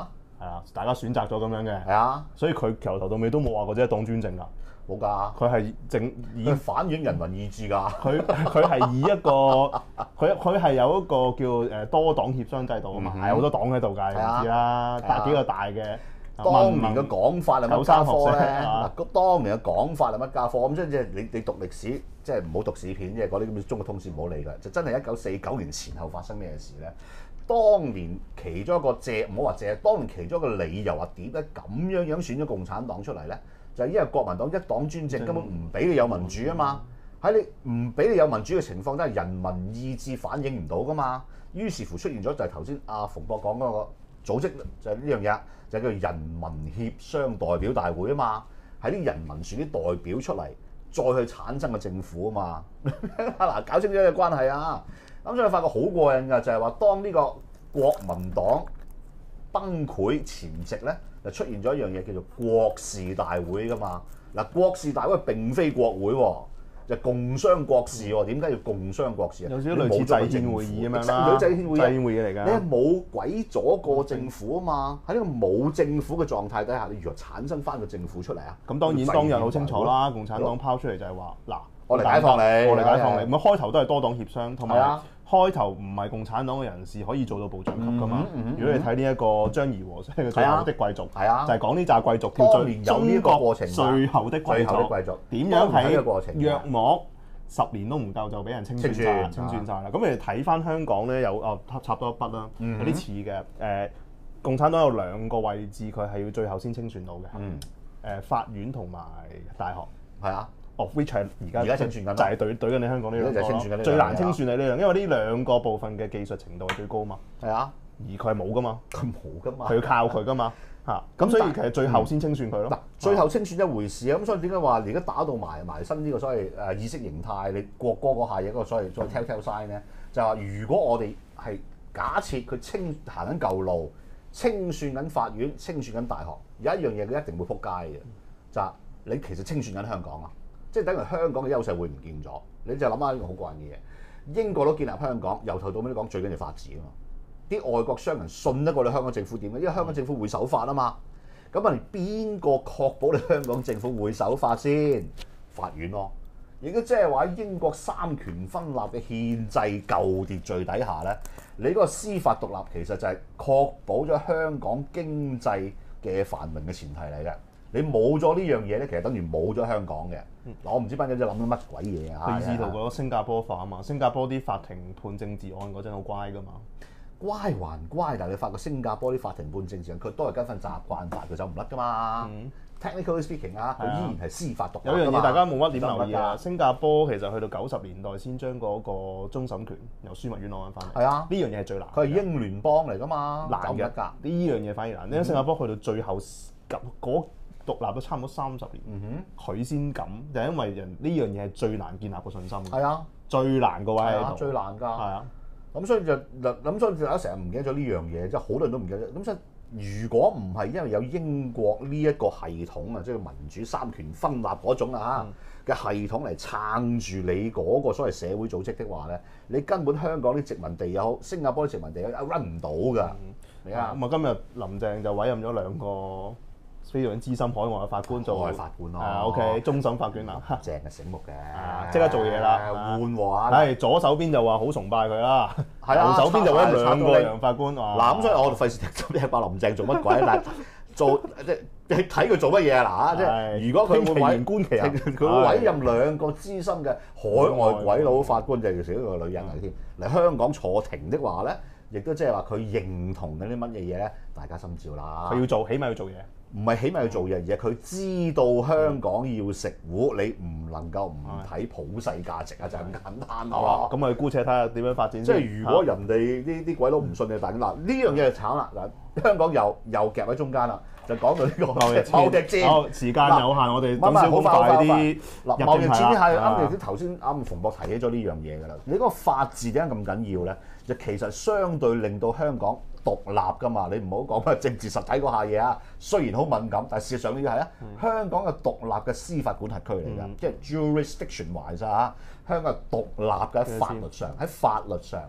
Speaker 2: 係啊，大家選擇咗咁樣嘅，
Speaker 1: 係啊，
Speaker 2: 所以佢由頭到尾都冇話過一黨專政㗎，
Speaker 1: 冇㗎，
Speaker 2: 佢係以
Speaker 1: 佢反映人民意志㗎。
Speaker 2: 佢係以一個佢係有一個叫多黨協商制度啊嘛，係好多黨喺度㗎，你唔知啦，幾個大嘅。
Speaker 1: 當年嘅講法係乜家科咧？
Speaker 2: 啊
Speaker 1: 嗱，當年嘅講法係乜家科？咁即係你讀歷史，即係唔好讀史片，即係嗰啲咁嘅中國通史唔好理㗎。就真係1949年前後發生咩事咧？當年其中一個唔好話當年其中一個理由話點解咁樣選咗共產黨出嚟咧？就係因為國民黨一黨專政，根本唔俾你有民主啊嘛。喺你唔俾你有民主嘅情況底下，人民意志反映唔到㗎嘛。於是乎出現咗就係頭先阿馮博講嗰個組織，就係呢樣嘢。就叫人民協商代表大會啊嘛，喺啲人民選啲代表出嚟，再去產生個政府啊嘛。嗱，搞清楚呢個關係啊！咁所以發覺好過癮㗎，就係話當呢個國民黨崩潰前夕咧，就出現咗一樣嘢叫做國事大會㗎嘛。嗱，國事大會並非國會喎。就共商國事喎，點解要共商國事啊？
Speaker 2: 有少少類似制憲會議咁樣啦，
Speaker 1: 制憲會
Speaker 2: 議嚟㗎。
Speaker 1: 你係冇鬼咗個政府啊嘛，喺呢個冇政府嘅狀態底下，你如何產生翻個政府出嚟啊？
Speaker 2: 咁當然當日好清楚啦，共產黨拋出嚟就係話嗱，
Speaker 1: 我嚟解放你，
Speaker 2: 我嚟解放你。咁開頭都係多黨協商，同埋開頭唔係共產黨嘅人士可以做到部長級㗎嘛。如果你睇呢一個張儀和即係最後的貴族，就係講呢紮貴族
Speaker 1: 當年有呢個過程，
Speaker 2: 最後的貴族點樣喺約莫10年都唔夠就俾人清算晒啦。咁你睇翻香港咧有插多一筆啦，有啲似嘅。共產黨有2個位置，佢係要最後先清算到嘅。法院同埋大學。係啊。Of which 係而家清算緊，就係對緊你香港呢兩個最難清算係呢樣，因為呢2個部分嘅技術程度係最高嘛。係啊，而佢係冇噶嘛，佢要靠佢噶嘛嚇。咁所以其實最後先清算佢咯。嗱，最後清算一回事啊。咁所以點解話而家打到埋身呢個所謂意識形態，你國歌嗰下嘢嗰個所謂再 tell sign 咧，就係話如果我哋係假設佢行緊舊路，清算緊法院，清算緊大學，有一樣嘢佢一定會撲街嘅，就係你其實清算緊香港啊。即係等於香港嘅優勢會唔見咗，你就諗下呢個好過癮嘅嘢。英國都建立香港，由頭到尾都講最緊要法治啊嘛。啲外國商人信得過你香港政府點嘅？因為香港政府會守法啊嘛。咁啊，邊個確保你香港政府會守法先？法院咯。亦都即係話喺英國三權分立嘅憲制舊秩序底下咧，你嗰個司法獨立其實就係確保咗香港經濟嘅繁榮嘅前提嚟嘅。你冇咗呢樣嘢咧，其實等於冇咗香港嘅。嗱，我唔知班友仔諗緊乜鬼嘢啊！ 佢意圖過新加坡化啊嘛，新加坡啲法庭判政治案嗰陣好乖噶嘛。
Speaker 1: 乖還乖，但係你發覺新加坡啲法庭判政治案，佢都係跟翻習慣法，佢走唔甩噶嘛。Technically speaking 啊，佢依然係司法獨立。
Speaker 2: 有樣嘢大家冇乜點留意啊，新加坡其實去到90年代先將嗰個終審權由樞密院攞翻嚟。係啊，呢樣嘢係最難。佢係英聯邦嚟噶嘛，難嘅。呢樣嘢反而難，因為新加坡去到最後嗰獨立咗差唔多30年，佢先敢，就係因為呢樣嘢係最難建立個信心。係啊，最難個位喺度。最難㗎。係啊，咁所以大家成日唔記得咗呢樣嘢，即係好多人都唔記得。咁所以如果唔係因為有英國呢一個系統啊，即係民主三權分立嗰種啊嘅系統嚟撐住你嗰個所謂社會組織的話咧，你根本香港啲殖民地又好，新加坡啲殖民地又 run 唔到㗎。係啊，咁啊今日林鄭就委任咗2個非常資深海外嘅法官做法官咯，OK， 終審法官啦，正係醒目嘅，即刻做嘢啦，緩和下。係左手邊就話好崇拜佢啦，右手邊就揾2個洋法官。
Speaker 1: 嗱，咁所以我哋費事踢爆林鄭做乜鬼，但係做即係你睇佢做乜嘢啊嗱，即係如果佢會委任2個資深嘅海外鬼佬法官，就係其實一個女人嚟添，嚟香港坐庭的話咧，亦都即係話佢認同緊啲乜嘢嘢咧，大家心照啦。佢要做，起碼要做嘢。唔係起碼要做嘢，而係佢知道香港要食糊，你唔能夠唔睇普世價值啊，就係咁簡單咯。咁我哋姑且睇下點樣發展。即係如果人哋啲鬼佬唔信你，但係嗱呢樣嘢就慘啦。嗱，香港又夾喺中間啦，就講到呢個貿易戰。時間有限，我哋等少快啲。嗱，貿易戰係啱啱頭先啱馮博提起咗呢樣嘢㗎啦。你嗰個法治點解咁緊要咧？就其實相對令到香港獨立㗎嘛，你唔好講乜政治實體嗰下嘢啊。雖然好敏感，但係事實上呢個係香港嘅獨立嘅司法管轄區嚟㗎，即係 jurisdiction wise 啊，香港係獨立嘅喺法律上，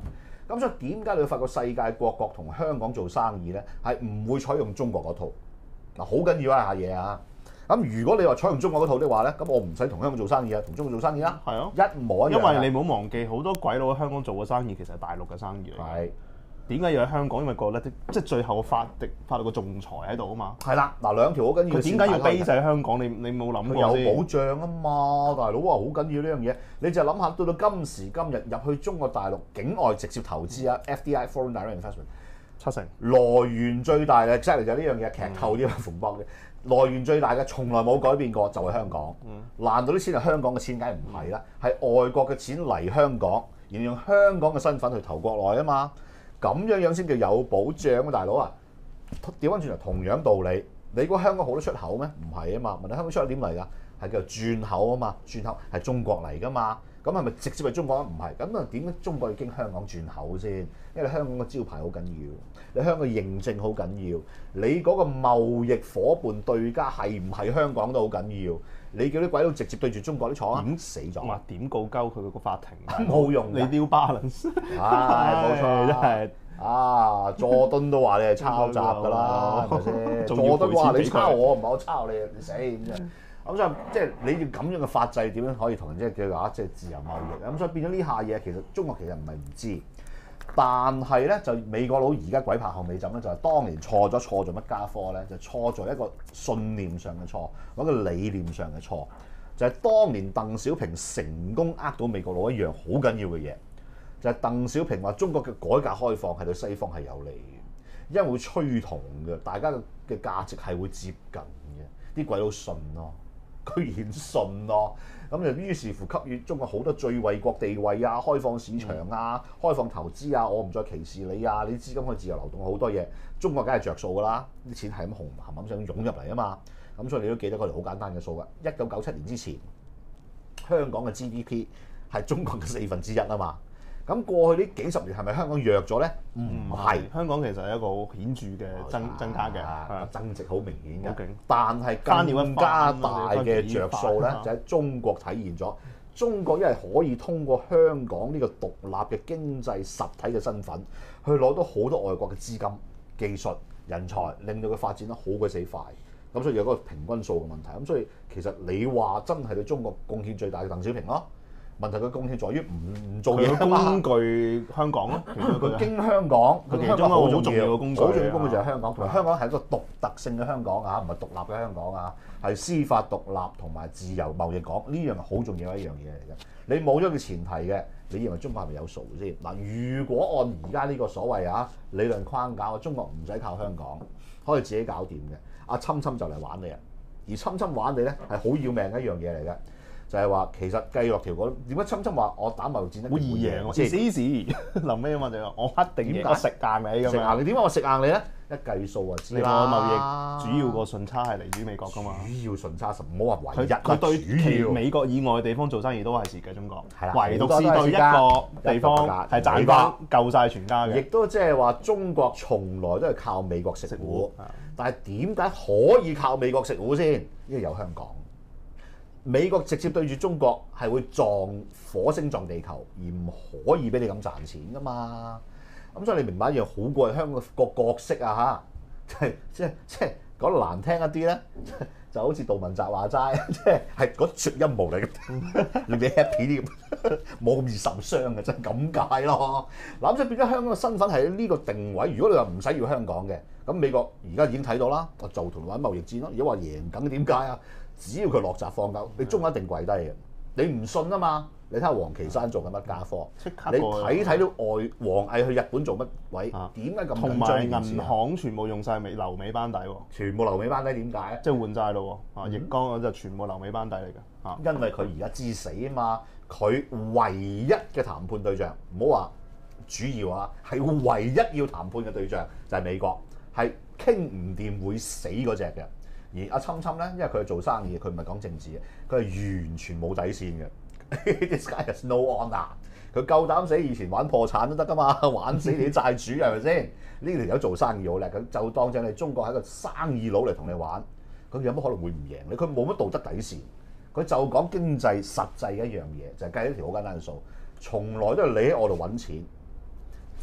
Speaker 1: 咁所以點解你會發覺世界各國同香港做生意咧，係唔會採用中國嗰套？嗱，好緊要一下嘢啊！咁如果你話採用中國嗰套的話咧，咁我唔使同香港做生意啊，同中國做生意啦，
Speaker 2: 係啊，
Speaker 1: 一模一樣。
Speaker 2: 因為你唔好忘記，好多鬼佬喺香港做嘅生意其實係大陸嘅生意嚟。
Speaker 1: 係
Speaker 2: 點解要喺香港？因為覺得即係最後法律個仲裁喺度啊嘛。
Speaker 1: 係啦，嗱兩條好緊要。
Speaker 2: 佢點解要 base 喺香港？你冇諗過先？
Speaker 1: 有保障啊嘛，大佬啊，好緊要呢樣嘢。你就諗下，到今時今日入去中國大陸境外直接投資啊 ，FDI Foreign Direct Investment
Speaker 2: 70%
Speaker 1: 來源最大嘅，即係就係呢樣嘢劇透啲馮博嘅。來源最大嘅，從來冇改變過，就係香港。難道啲錢係香港嘅錢？梗係唔係啦，係外國嘅錢嚟香港，然後用香港嘅身份去投國內啊嘛。咁樣先叫有保障啊，大佬啊！調翻轉頭，同樣道理，你估香港好多出口咩？唔係啊嘛。問題香港出口點嚟㗎？係叫做轉口啊嘛，轉口係中國嚟㗎嘛。咁係咪直接係中國？唔係。咁啊點解中國要經香港轉口先？因為你香港嘅招牌好緊要，你香港認證好緊要，你嗰個貿易伙伴對家係唔係香港都好緊要。你叫啲鬼佬直接對住中國啲廠啊，死咗。
Speaker 2: 話點告鳩佢個法庭
Speaker 1: 冇用，
Speaker 2: 你都要 balance。
Speaker 1: 係冇錯，
Speaker 2: 真係
Speaker 1: 啊！佐敦都話你係抄襲㗎啦，係咪先？佐敦話你抄我，唔係我抄你，你死咁啫。咁所以即係你要咁樣嘅法制點樣可以同人即係叫話即係自由貿易？咁所以變咗呢下嘢，其實中國其實唔係唔知，但係咧就美國佬而家鬼拍後尾枕咧，就係當年錯咗乜家科咧，就錯咗一個信念上嘅錯，或者一個理念上嘅錯，就係當年鄧小平成功呃到美國佬一樣好緊要嘅嘢，就係鄧小平話中國嘅改革開放係對西方係有利嘅，因為會趨同嘅，大家嘅價值係會接近嘅，啲鬼佬信咯。居然信咯，咁就於是乎給予中國好多最惠國地位啊、開放市場啊、開放投資啊，我唔再歧視你啊，你資金可以自由流動好多嘢，中國梗係着數㗎啦，啲錢係咁冚想湧入嚟啊嘛，咁所以你都記得嗰條好簡單嘅數㗎，1997年之前香港嘅 GDP 係中國嘅1/4啊嘛。咁過去呢幾十年係咪香港弱咗咧？唔係，
Speaker 2: 香港其實係一個好顯著嘅增加嘅，
Speaker 1: 增值好明顯嘅。
Speaker 2: 勁
Speaker 1: 但係更加大嘅着數咧，就喺中國體現咗。中國因為可以通過香港呢個獨立嘅經濟實體嘅身份，去攞到好多外國嘅資金、技術、人才，令到佢發展得好鬼死快。咁所以有嗰個平均數嘅問題。咁所以其實你話真係對中國貢獻最大嘅鄧小平咯。問題佢貢獻在於唔做嘢啊嘛，
Speaker 2: 工具香港咯，
Speaker 1: 佢經香港，
Speaker 2: 佢其中一個好重要嘅工具，
Speaker 1: 好重要嘅工具就係香港，同埋香港係一個獨特性嘅香港啊，唔係獨立嘅香港啊，係司法獨立同埋自由貿易港，呢樣係好重要嘅一樣嘢嚟嘅。你冇咗個前提嘅，你認為中國係咪有數先？嗱，如果按而家呢個所謂啊理論框架，中國唔使靠香港，可以自己搞掂嘅。阿侵就嚟玩你啊，而侵玩你咧係好要命嘅一樣嘢嚟嘅。就係話其實計落條嗰點解侵話我打貿易戰
Speaker 2: 會易贏喎，臨尾啊嘛就話我一定贏，我食硬你咁樣。
Speaker 1: 食硬你點解我食硬你咧？一計數啊知啦。
Speaker 2: 貿易主要個順差係嚟於美國㗎嘛。
Speaker 1: 主要順差唔好話唯一。
Speaker 2: 佢對其美國以外嘅地方做生意都係蝕嘅中國。
Speaker 1: 係啦，
Speaker 2: 唯獨是對一個地方係賺翻夠晒全家嘅。
Speaker 1: 亦都即係話中國從來都係靠美國食糊，但係點解可以靠美國食糊先？因為有香港。美國直接對住中國係會撞火星撞地球，而唔可以俾你咁賺錢㗎嘛。咁所以你明白一樣好過香港個角色啊嚇，即係講得難聽一啲咧，就好似杜汶澤話齋，即係嗰撮陰謀嚟嘅，令你 happy 啲咁，冇咁易受傷嘅，真係咁解咯。嗱，即係變咗香港嘅身份係呢個定位。如果你話唔使要香港嘅，咁美國而家已經睇到啦，我就同你玩貿易戰咯。如果話贏緊點解啊？只要佢落閘放狗，你中國一定跪低嘅。你唔信啊嘛？你睇下王岐山做緊乜家科？你睇到王毅去日本做乜位？點解咁緊張？
Speaker 2: 同埋銀行全部用晒留美班底喎，
Speaker 1: 全部留美班底點解？
Speaker 2: 即係換晒咯喎！易綱嗰就全部留美班底嚟㗎。
Speaker 1: 因為佢而家知死啊嘛，佢唯一嘅談判對象，唔好話主要啊，係唯一要談判嘅對象就係美國，係傾唔掂會死嗰隻嘅。而阿侵咧，因為佢係做生意，佢唔係講政治嘅，佢係完全冇底線嘅。This guy has no honor。佢夠膽死，以前玩破產都得㗎嘛，玩死你啲債主係咪先？呢條友做生意好叻，咁就當正你中國係一個生意佬嚟同你玩，咁有乜可能會唔贏你？佢冇乜道德底線，佢就講經濟實際一樣嘢，就係計一條好簡單嘅數，從來都係你喺我度揾錢，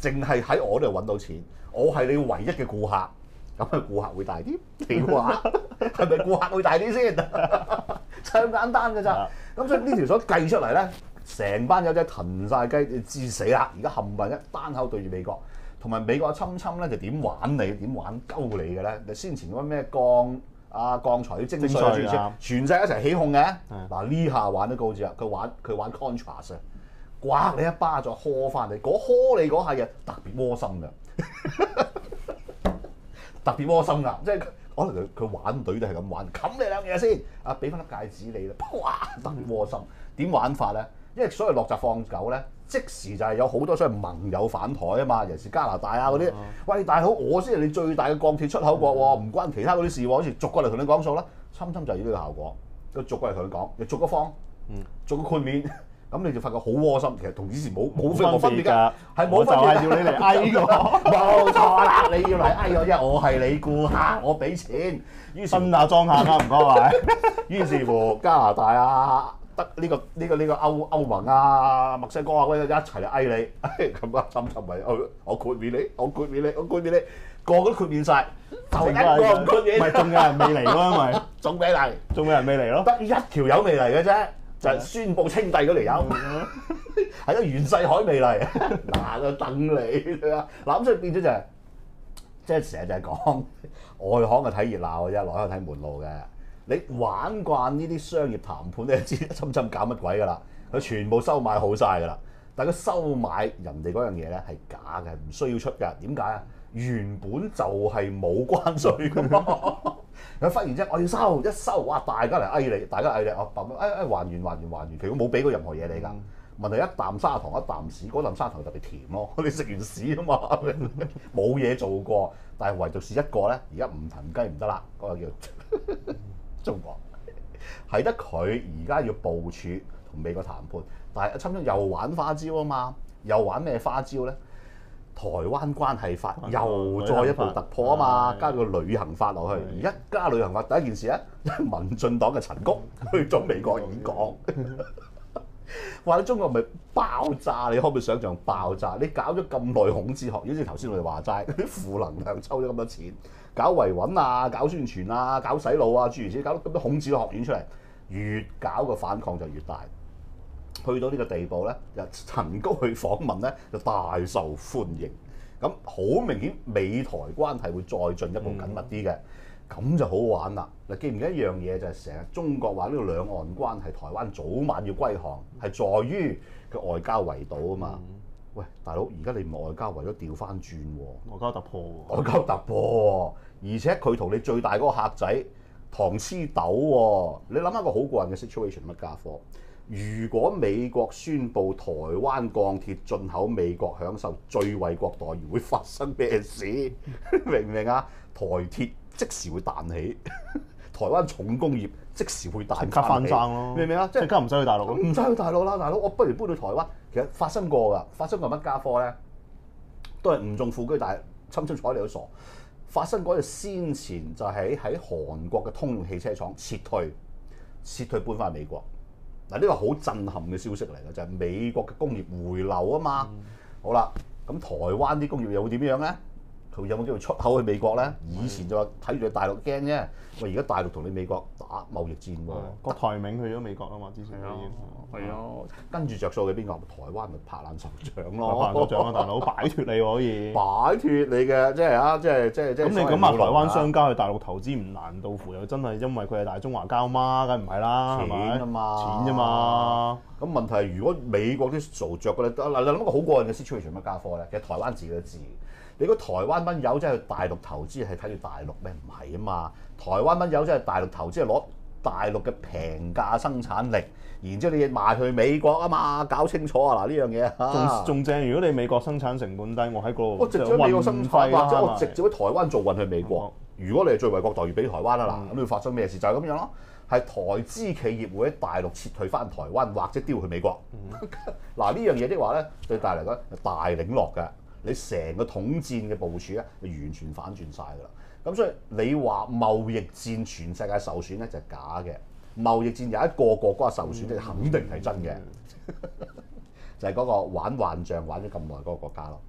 Speaker 1: 淨係喺我度揾到錢，我係你唯一嘅顧客。咁啊，顧客會大啲，你話係咪顧客會大啲先？就咁簡單㗎咋。咁所以呢條數計出嚟咧，成班友仔騰晒雞，你知死啦！而家冚唪唥一單口對住美國，同埋美國嘅侵咧就點玩你，點玩鳩你嘅咧？你先前嗰咩鋼材啲徵稅啊，全世界一齊起哄嘅。嗱呢下玩得高啲啊！佢玩 contrast 啊，刮你一巴再呵翻你，呵你嗰下嘢特別窩心㗎。特別窩心㗎，即係可能佢玩隊都係咁玩，冚你兩嘢先，俾翻粒戒指你啦，哇！特別窩心。點玩法咧？因為所謂落閘放狗咧，即時就係有好多所謂盟友反台啊嘛，尤其是加拿大啊嗰啲。喂，大佬，我先係你最大嘅鋼鐵出口國喎，唔關其他嗰啲事喎，好似逐個嚟同你講數啦。侵就係要呢個效果，佢逐個嚟同你講，又逐個方，逐個豁免。咁你就發覺好窩心，其實同以前冇分別㗎，係冇分別。
Speaker 2: 我就係要你嚟翳我，
Speaker 1: 冇錯啦！你要嚟翳我，因為我係你顧客，我俾錢。於是
Speaker 2: 分下裝下啦，唔該係。
Speaker 1: 於是乎加拿大啊，得呢個歐盟啊、墨西哥啊嗰啲一齊嚟翳你，咁啊侵咪我豁免你，我豁免你，個個都豁免晒，就一個唔豁免。
Speaker 2: 唔係仲有人未嚟咯，咪
Speaker 1: 仲未嚟，
Speaker 2: 仲有人未嚟咯，
Speaker 1: 得一條友未嚟嘅啫。就係宣佈稱帝嗰條友，係咯袁世凱未嚟，嗱就等你啦。嗱咁所以變咗就係，即係成日就係講外行係睇熱鬧嘅啫，內行睇門路嘅。你玩慣呢啲商業談判，你就知侵搞乜鬼㗎啦。佢全部收買好晒㗎啦，但係佢收買人哋嗰樣嘢咧係假嘅，唔需要出㗎。點解啊？原本就係冇關稅㗎嘛。佢忽然之間我要收一收，哇！大家嚟翳你，大家翳你，我還原，其實冇俾過任何嘢你㗎。問題一啖砂糖一啖屎，嗰啖砂糖特別甜咯。你食完屎啊嘛，冇嘢做過，但係唯獨是一個咧，而家唔騰雞唔得啦，嗰個叫中國，係得佢而家要部署同美國談判，但係侵又玩花招啊嘛，又玩咩花招咧？台灣關係法又再一步突破啊嘛，加個旅行法落去，而一加旅行法第一件事咧，民進黨嘅陳菊去咗美國演講，話你中國咪爆炸？你可唔可以想象爆炸？你搞咗咁耐孔子學院，好似頭先我哋話齋啲負能量抽咗咁多錢，搞維穩啊，搞宣傳啊，搞洗腦啊，諸如此類，搞咁多孔子學院出嚟，越搞個反抗就越大。去到呢個地步咧，陳菊去訪問咧就大受歡迎。咁好明顯，美台關係會再進一步緊密啲嘅，咁就好玩啦。嗱，記唔記得一樣嘢就係成日中國話呢個兩岸關係，台灣早晚要歸航，係在於佢外交圍堵啊嘛。喂，大佬，而家你唔係外交圍堵，調翻轉喎，
Speaker 2: 外交突破喎，
Speaker 1: 外交突破喎，而且佢同你最大嗰個客仔糖黐豆喎，你諗下個好過癮嘅 situation 乜家伙？如果美國宣布台灣鋼鐵進口美國享受最惠國待遇，會發生咩事？明唔明啊？台鐵即時會彈起，台灣重工業即時會彈起，
Speaker 2: 即刻翻生咯！
Speaker 1: 明唔明啊？即
Speaker 2: 刻唔使去大陸，
Speaker 1: 唔使去大陸啦，大佬，我不如搬到台灣。其實發生過㗎，發生過乜家科咧？都係誤中副車，但係侵睬你都傻。發生嗰日先前就喺韓國嘅通用汽車廠撤退搬翻美國。嗱，呢個好震撼嘅消息嚟嘅，就係美國嘅工業回流啊嘛。好啦，咁台灣啲工業又會點樣咧？佢有冇機會出口去美國咧？以前就話睇住大陸驚啫。喂，而家大陸同你美國打貿易戰喎。
Speaker 2: 郭台銘去咗美國啊嘛，之前
Speaker 1: 係啊，跟住着數嘅邊個？台灣咪拍爛手掌咯，
Speaker 2: 拍爛手掌啊！大佬擺脱你可以，
Speaker 1: 擺脱你嘅，即係啊，即係。
Speaker 2: 咁你咁話台灣商家去大陸投資唔難到乎，又真係因為佢係大中華膠嗎？梗唔係啦，係咪？
Speaker 1: 錢啊嘛，
Speaker 2: 錢啫嘛。
Speaker 1: 咁問題係如果美國啲傻着嘅咧，嗱你諗個好過癮嘅 situation 乜家科咧？其實台灣自己都知。你個台灣蚊友真係去大陸投資係睇住大陸咩？唔係啊嘛！台灣蚊友真係大陸投資係攞大陸嘅平價生產力，然之後你賣去美國啊嘛！搞清楚啊！嗱呢樣嘢
Speaker 2: 仲正。如果你美國生產成本低，我喺嗰度
Speaker 1: 我直接美國生產，或者我直接喺台灣做運去美國。如果你係最惠國待遇俾台灣啦嗱，咁會發生咩事？就係咁樣咯。係台資企業會喺大陸撤退翻台灣，或者丟去美國。嗱呢樣嘢的話咧，對大陸嚟講係大領落嘅。你成個統戰嘅部署咧，就完全反轉晒㗎啦。咁所以你話貿易戰全世界受損咧，就係假嘅。貿易戰有一個國家受損，就肯定係真嘅。就係嗰個玩幻象玩咗咁耐嗰個國家咯。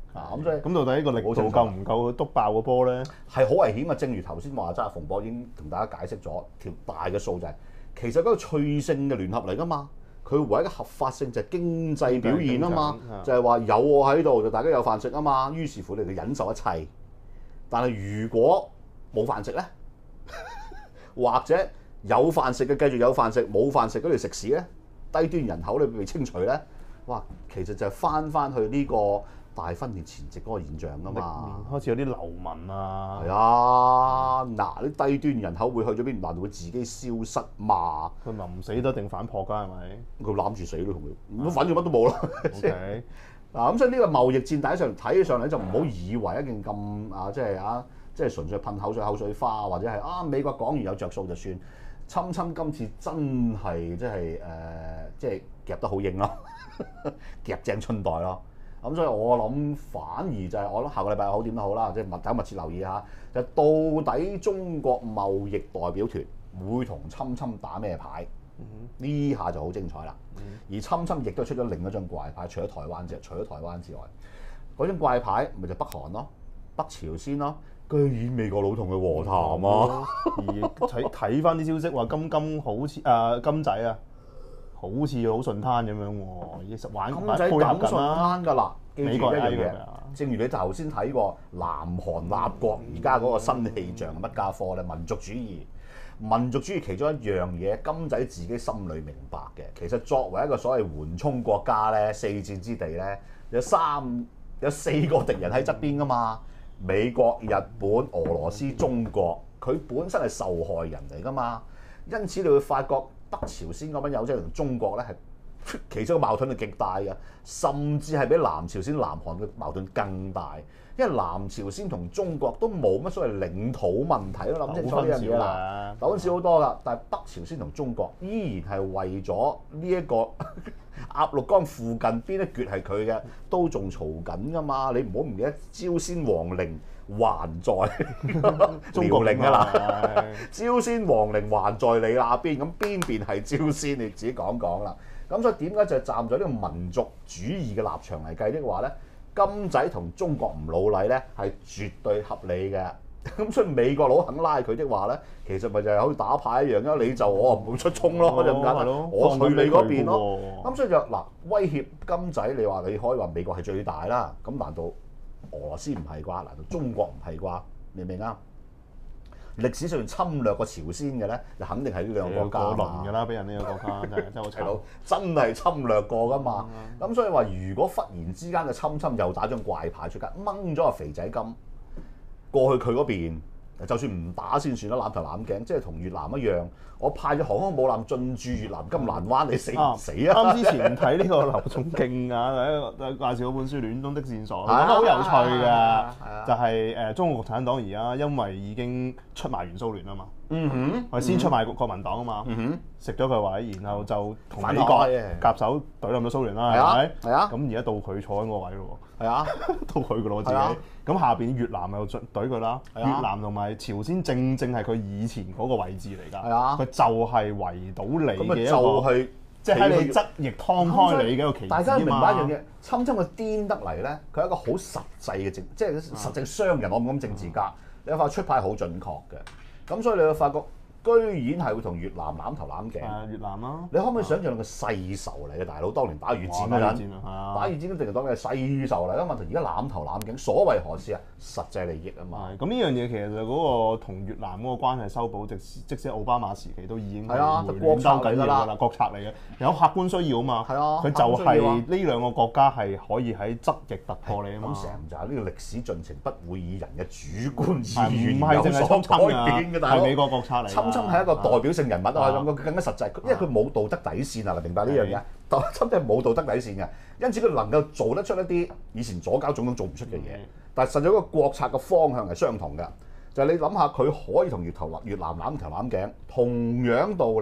Speaker 1: 咁所以
Speaker 2: 咁到底個力度夠唔夠篤爆個波咧？
Speaker 1: 係好危險啊！正如頭先話齋，馮博已經同大家解釋咗條大嘅數就係、其實嗰個趣性嘅聯合嚟㗎嘛。佢唯一嘅合法性就係經濟表現啊嘛，就係話有我喺度就大家有飯食啊嘛。於是乎你哋忍受一切。但係如果冇飯食咧，或者有飯食嘅繼續有飯食，冇飯食嗰條食肆咧，低端人口你被清除咧，哇！其實就係翻去呢個大分裂前夕嗰個現象㗎嘛。
Speaker 2: 開始有啲流民啊。
Speaker 1: 係啊，嗱啲低端人口會去咗邊？難道會自己消失嘛？
Speaker 2: 佢咪唔死得定反撲㗎係咪？
Speaker 1: 佢攬住死咯，同佢，反正乜都冇啦。
Speaker 2: OK。
Speaker 1: 嗱咁所以呢個貿易戰第一上睇起上嚟就唔好以為一件咁即係純粹噴口水花，或者係美國講完有着數就算。侵今次真係即係夾得好硬咯，夾正春袋咯。咁所以我諗反而就係、我諗下個禮拜好點都好啦，即係大家密切留意下，就到底中國貿易代表團會同侵打咩牌？呢下就好精彩啦。而侵亦都出咗另一張怪牌，除咗台灣之外，嗰張怪牌咪就北韓咯、北朝鮮咯。居然美國佬同佢和談啊！
Speaker 2: 而睇翻啲消息話金好似金仔啊，好似好順攤咁樣喎，其實玩
Speaker 1: 金仔咁順攤㗎啦。
Speaker 2: 美國
Speaker 1: 一樣嘢，正如你頭先睇過南韓立國而家嗰個新氣象係乜家科咧？民族主義。民族主義其中一樣嘢，金仔自己心裏明白嘅。其實作為一個所謂緩衝國家咧，四戰之地咧，有四個敵人喺側邊㗎嘛。美國、日本、俄羅斯、中國，佢本身係受害人嚟㗎嘛，因此你會發覺北朝鮮嗰班友仔同中國咧係其中個矛盾係極大嘅，甚至係比南朝鮮、南韓嘅矛盾更大，因為南朝鮮同中國都冇乜所謂領土問題咯，諗清楚呢樣嘢啦，糾紛少好多㗎，但係北朝鮮同中國依然係為咗呢一個鴨綠江附近邊一橛係佢嘅，都仲嘈緊㗎嘛！你唔好唔記得朝鮮皇陵還在中國陵㗎啦，朝鮮皇陵還在你那邊，咁邊邊係朝鮮？你自己講啦。咁所以點解就係站在呢個民族主義嘅立場嚟計的話咧，金仔同中國唔老禮咧係絕對合理嘅。咁所以美國佬肯拉佢的話咧，其實咪就係好似打牌一樣咯，你就我唔會出衝咯，就咁簡單，我去你嗰邊咯。咁所以就嗱威脅金仔，你話你可以話美國係最大啦，咁難道俄羅斯唔係啩？難道中國唔係啩？明唔明啊？歷史上侵略過朝鮮嘅咧，就肯定係呢兩個國家嘛。
Speaker 2: 輪㗎啦，俾人呢個國家真係好慘。
Speaker 1: 真係侵略過㗎嘛？咁所以話，如果忽然之間嘅侵又打張怪牌出街，掹咗個肥仔金過去佢嗰邊，就算唔打先算啦，攬頭攬頸，即係同越南一樣。我派咗航空母艦進駐越南金蘭灣，你死唔死啊？
Speaker 2: 啱之前睇呢個劉仲敬啊，介紹嗰本書《戀中的線索》，覺得好有趣㗎。就係中國共產黨而家因為已經出賣完蘇聯啊嘛，我先出賣國民黨啊嘛，食咗佢位，然後就同美國夾手懟冧咗蘇聯啦，係咪？
Speaker 1: 係啊。
Speaker 2: 咁而家到佢坐緊個位咯喎。
Speaker 1: 係啊，
Speaker 2: 到佢㗎咯自己。咁下邊越南又懟佢啦，越南同埋朝鮮正係佢以前嗰個位置嚟㗎。係啊，佢就係圍到你嘅一個，即係喺你側翼劏開你嘅一個旗幟。
Speaker 1: 大家明白一樣嘢，侵佢癲得嚟咧，佢係一個好實際嘅即係實際商人，我唔講政治家。你發覺出牌好準確嘅，咁所以你會發覺。居然係會同越南攬頭攬頸。
Speaker 2: 越南啦。
Speaker 1: 你可唔可以想象到個世仇嚟嘅大佬？當年打越戰嗰陣，打越戰嗰陣就當佢係世仇嚟。咁問題而家攬頭攬頸，所謂何事啊？實際利益啊嘛。
Speaker 2: 咁呢樣嘢其實就嗰個同越南嗰個關係修補，即使奧巴馬時期都已經係國策緊㗎啦，國策嚟嘅，有客觀需要啊嘛。係啊，佢就係呢兩個國家係可以喺側翼突破你啊嘛。
Speaker 1: 咁成就係呢個歷史進程不會以人嘅主觀意願有所改變嘅，
Speaker 2: 係美國國策嚟。
Speaker 1: 侵係一個代表性人物啊，咁佢更加實際，因為佢冇道德底線啊，明白呢樣嘢？侵係冇道德底線嘅，因此佢能夠做得出一啲以前左膠總統做唔出嘅嘢。但係實際個國策嘅方向係相同嘅，就係你諗下，佢可以同越南攬頭攬頸，同樣道理，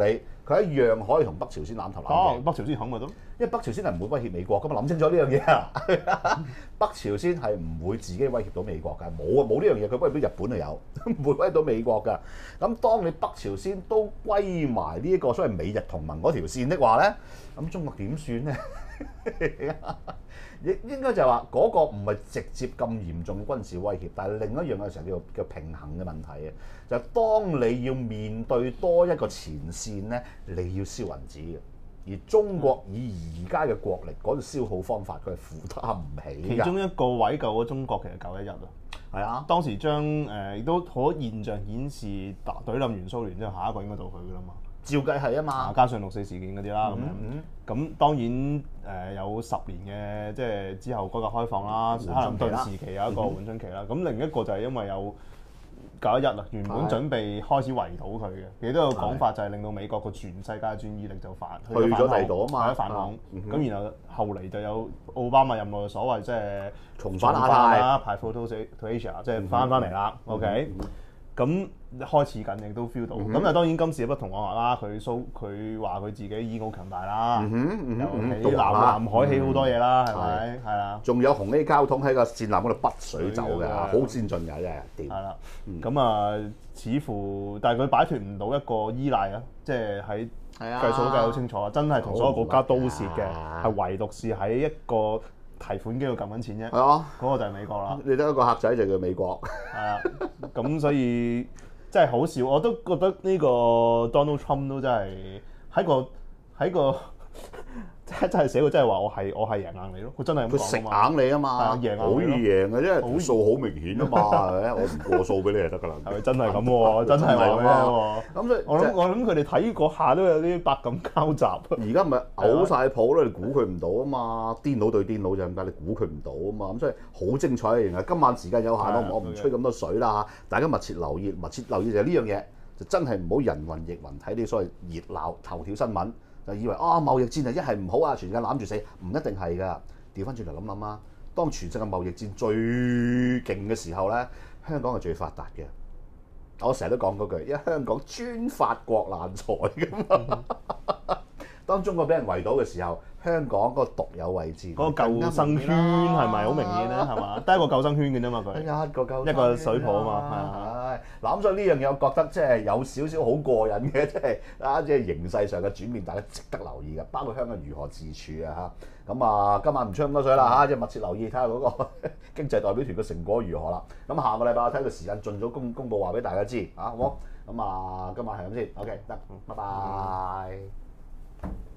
Speaker 1: 佢一樣可以同北朝鮮攬頭攬頸。
Speaker 2: 北朝鮮肯咪得咯？
Speaker 1: 因為北朝鮮係唔會威脅美國㗎嘛，諗清楚呢樣嘢啊！北朝鮮係唔會自己威脅到美國㗎，冇呢樣嘢，佢威脅到日本就有，唔會威脅到美國㗎。咁當你北朝鮮都歸埋呢一個所謂美日同盟嗰條線的話咧，咁中國點算咧？應該就係話嗰個唔係直接咁嚴重嘅軍事威脅，但係另一樣嘅時候叫平衡嘅問題嘅，就係當你要面對多一個前線咧，你要燒銀紙嘅。而中國以而家嘅國力嗰個消耗方法，佢係負擔唔起㗎。
Speaker 2: 其中一個位救咗中國其實9·11啊。
Speaker 1: 係啊，
Speaker 2: 當時將亦都好多現象顯示，懟冧完蘇聯之後，下一個應該到佢㗎啦嘛。
Speaker 1: 照計係啊嘛。
Speaker 2: 加上6·4事件嗰啲啦，咁樣。咁當然有10年嘅即係之後改革開放啦，克林頓時期有一個緩衝期啦。咁另一個就係因為有9·11啊，原本準備開始圍堵佢嘅，亦都有講法就係令到美國個全世界注意力就去咗第度啊嘛，反恐。咁然後嚟就有奧巴馬任內所謂即係
Speaker 1: 重返亞太
Speaker 2: 啦，派 photos to Asia， 即係翻嚟啦。OK，咁開始緊亦都 feel 到。咁但係當然今次不同往日啦，佢話佢自己已經好強大啦，又喺南海起好多嘢啦，係咪？係啦。
Speaker 1: 仲有紅 A 交通喺個戰艦嗰度北水走嘅，好先進㗎，真係掂。
Speaker 2: 係啦，咁似乎但係佢擺脱唔到一個依賴啊，即係喺計數都計好清楚，真係同所有國家都蝕嘅，係唯獨是喺一個提款機度撳緊錢啫。係啊，嗰個就係美國啦。
Speaker 1: 你得一個客仔就叫美國。
Speaker 2: 係啊，咁所以真係好笑，我都覺得呢個 Donald Trump 都真係喺個真係寫到真係話我係贏硬你咯，佢真係咁講啊嘛。
Speaker 1: 佢食硬你啊嘛，
Speaker 2: 贏硬
Speaker 1: 好易贏嘅，因為條數好明顯啊嘛，係咪？我唔過數俾你就得㗎啦。
Speaker 2: 係咪真係咁喎？真係咁喎。
Speaker 1: 咁所以
Speaker 2: 我諗佢哋睇嗰下都有啲百感交集。
Speaker 1: 而家咪嘔晒譜咯，你估佢唔到啊嘛，癲佬對癲佬就咁解，你估佢唔到啊嘛，咁所以好精彩嘅。今晚時間有限，我唔吹咁多水啦，大家密切留意就係呢樣嘢，就真係唔好人云亦云睇啲所謂熱鬧頭條新聞。就以為貿易戰一係唔好啊，全世界攬住死，唔一定係㗎。調翻轉頭諗啊，當全世界貿易戰最勁嘅時候咧，香港係最發達嘅。我成日都講嗰句，因為香港專發國難財㗎嘛。當中國俾人圍堵嘅時候，香港嗰個獨有位置，
Speaker 2: 嗰個救生圈係咪好明顯咧？係嘛，得一個救生圈嘅啫嘛，佢一個水泡啊嘛，
Speaker 1: 係。嗱咁所以呢樣嘢，我覺得即係有少少好過癮嘅，即係形勢上嘅轉變，大家值得留意嘅，包括香港如何自處啊嚇。咁今晚唔吹咁多水啦嚇，即係密切留意睇下嗰個經濟代表團嘅成果如何啦。咁下個禮拜我睇個時間盡早公佈話俾大家知嚇，好冇？咁今晚係咁先，OK 得，拜拜。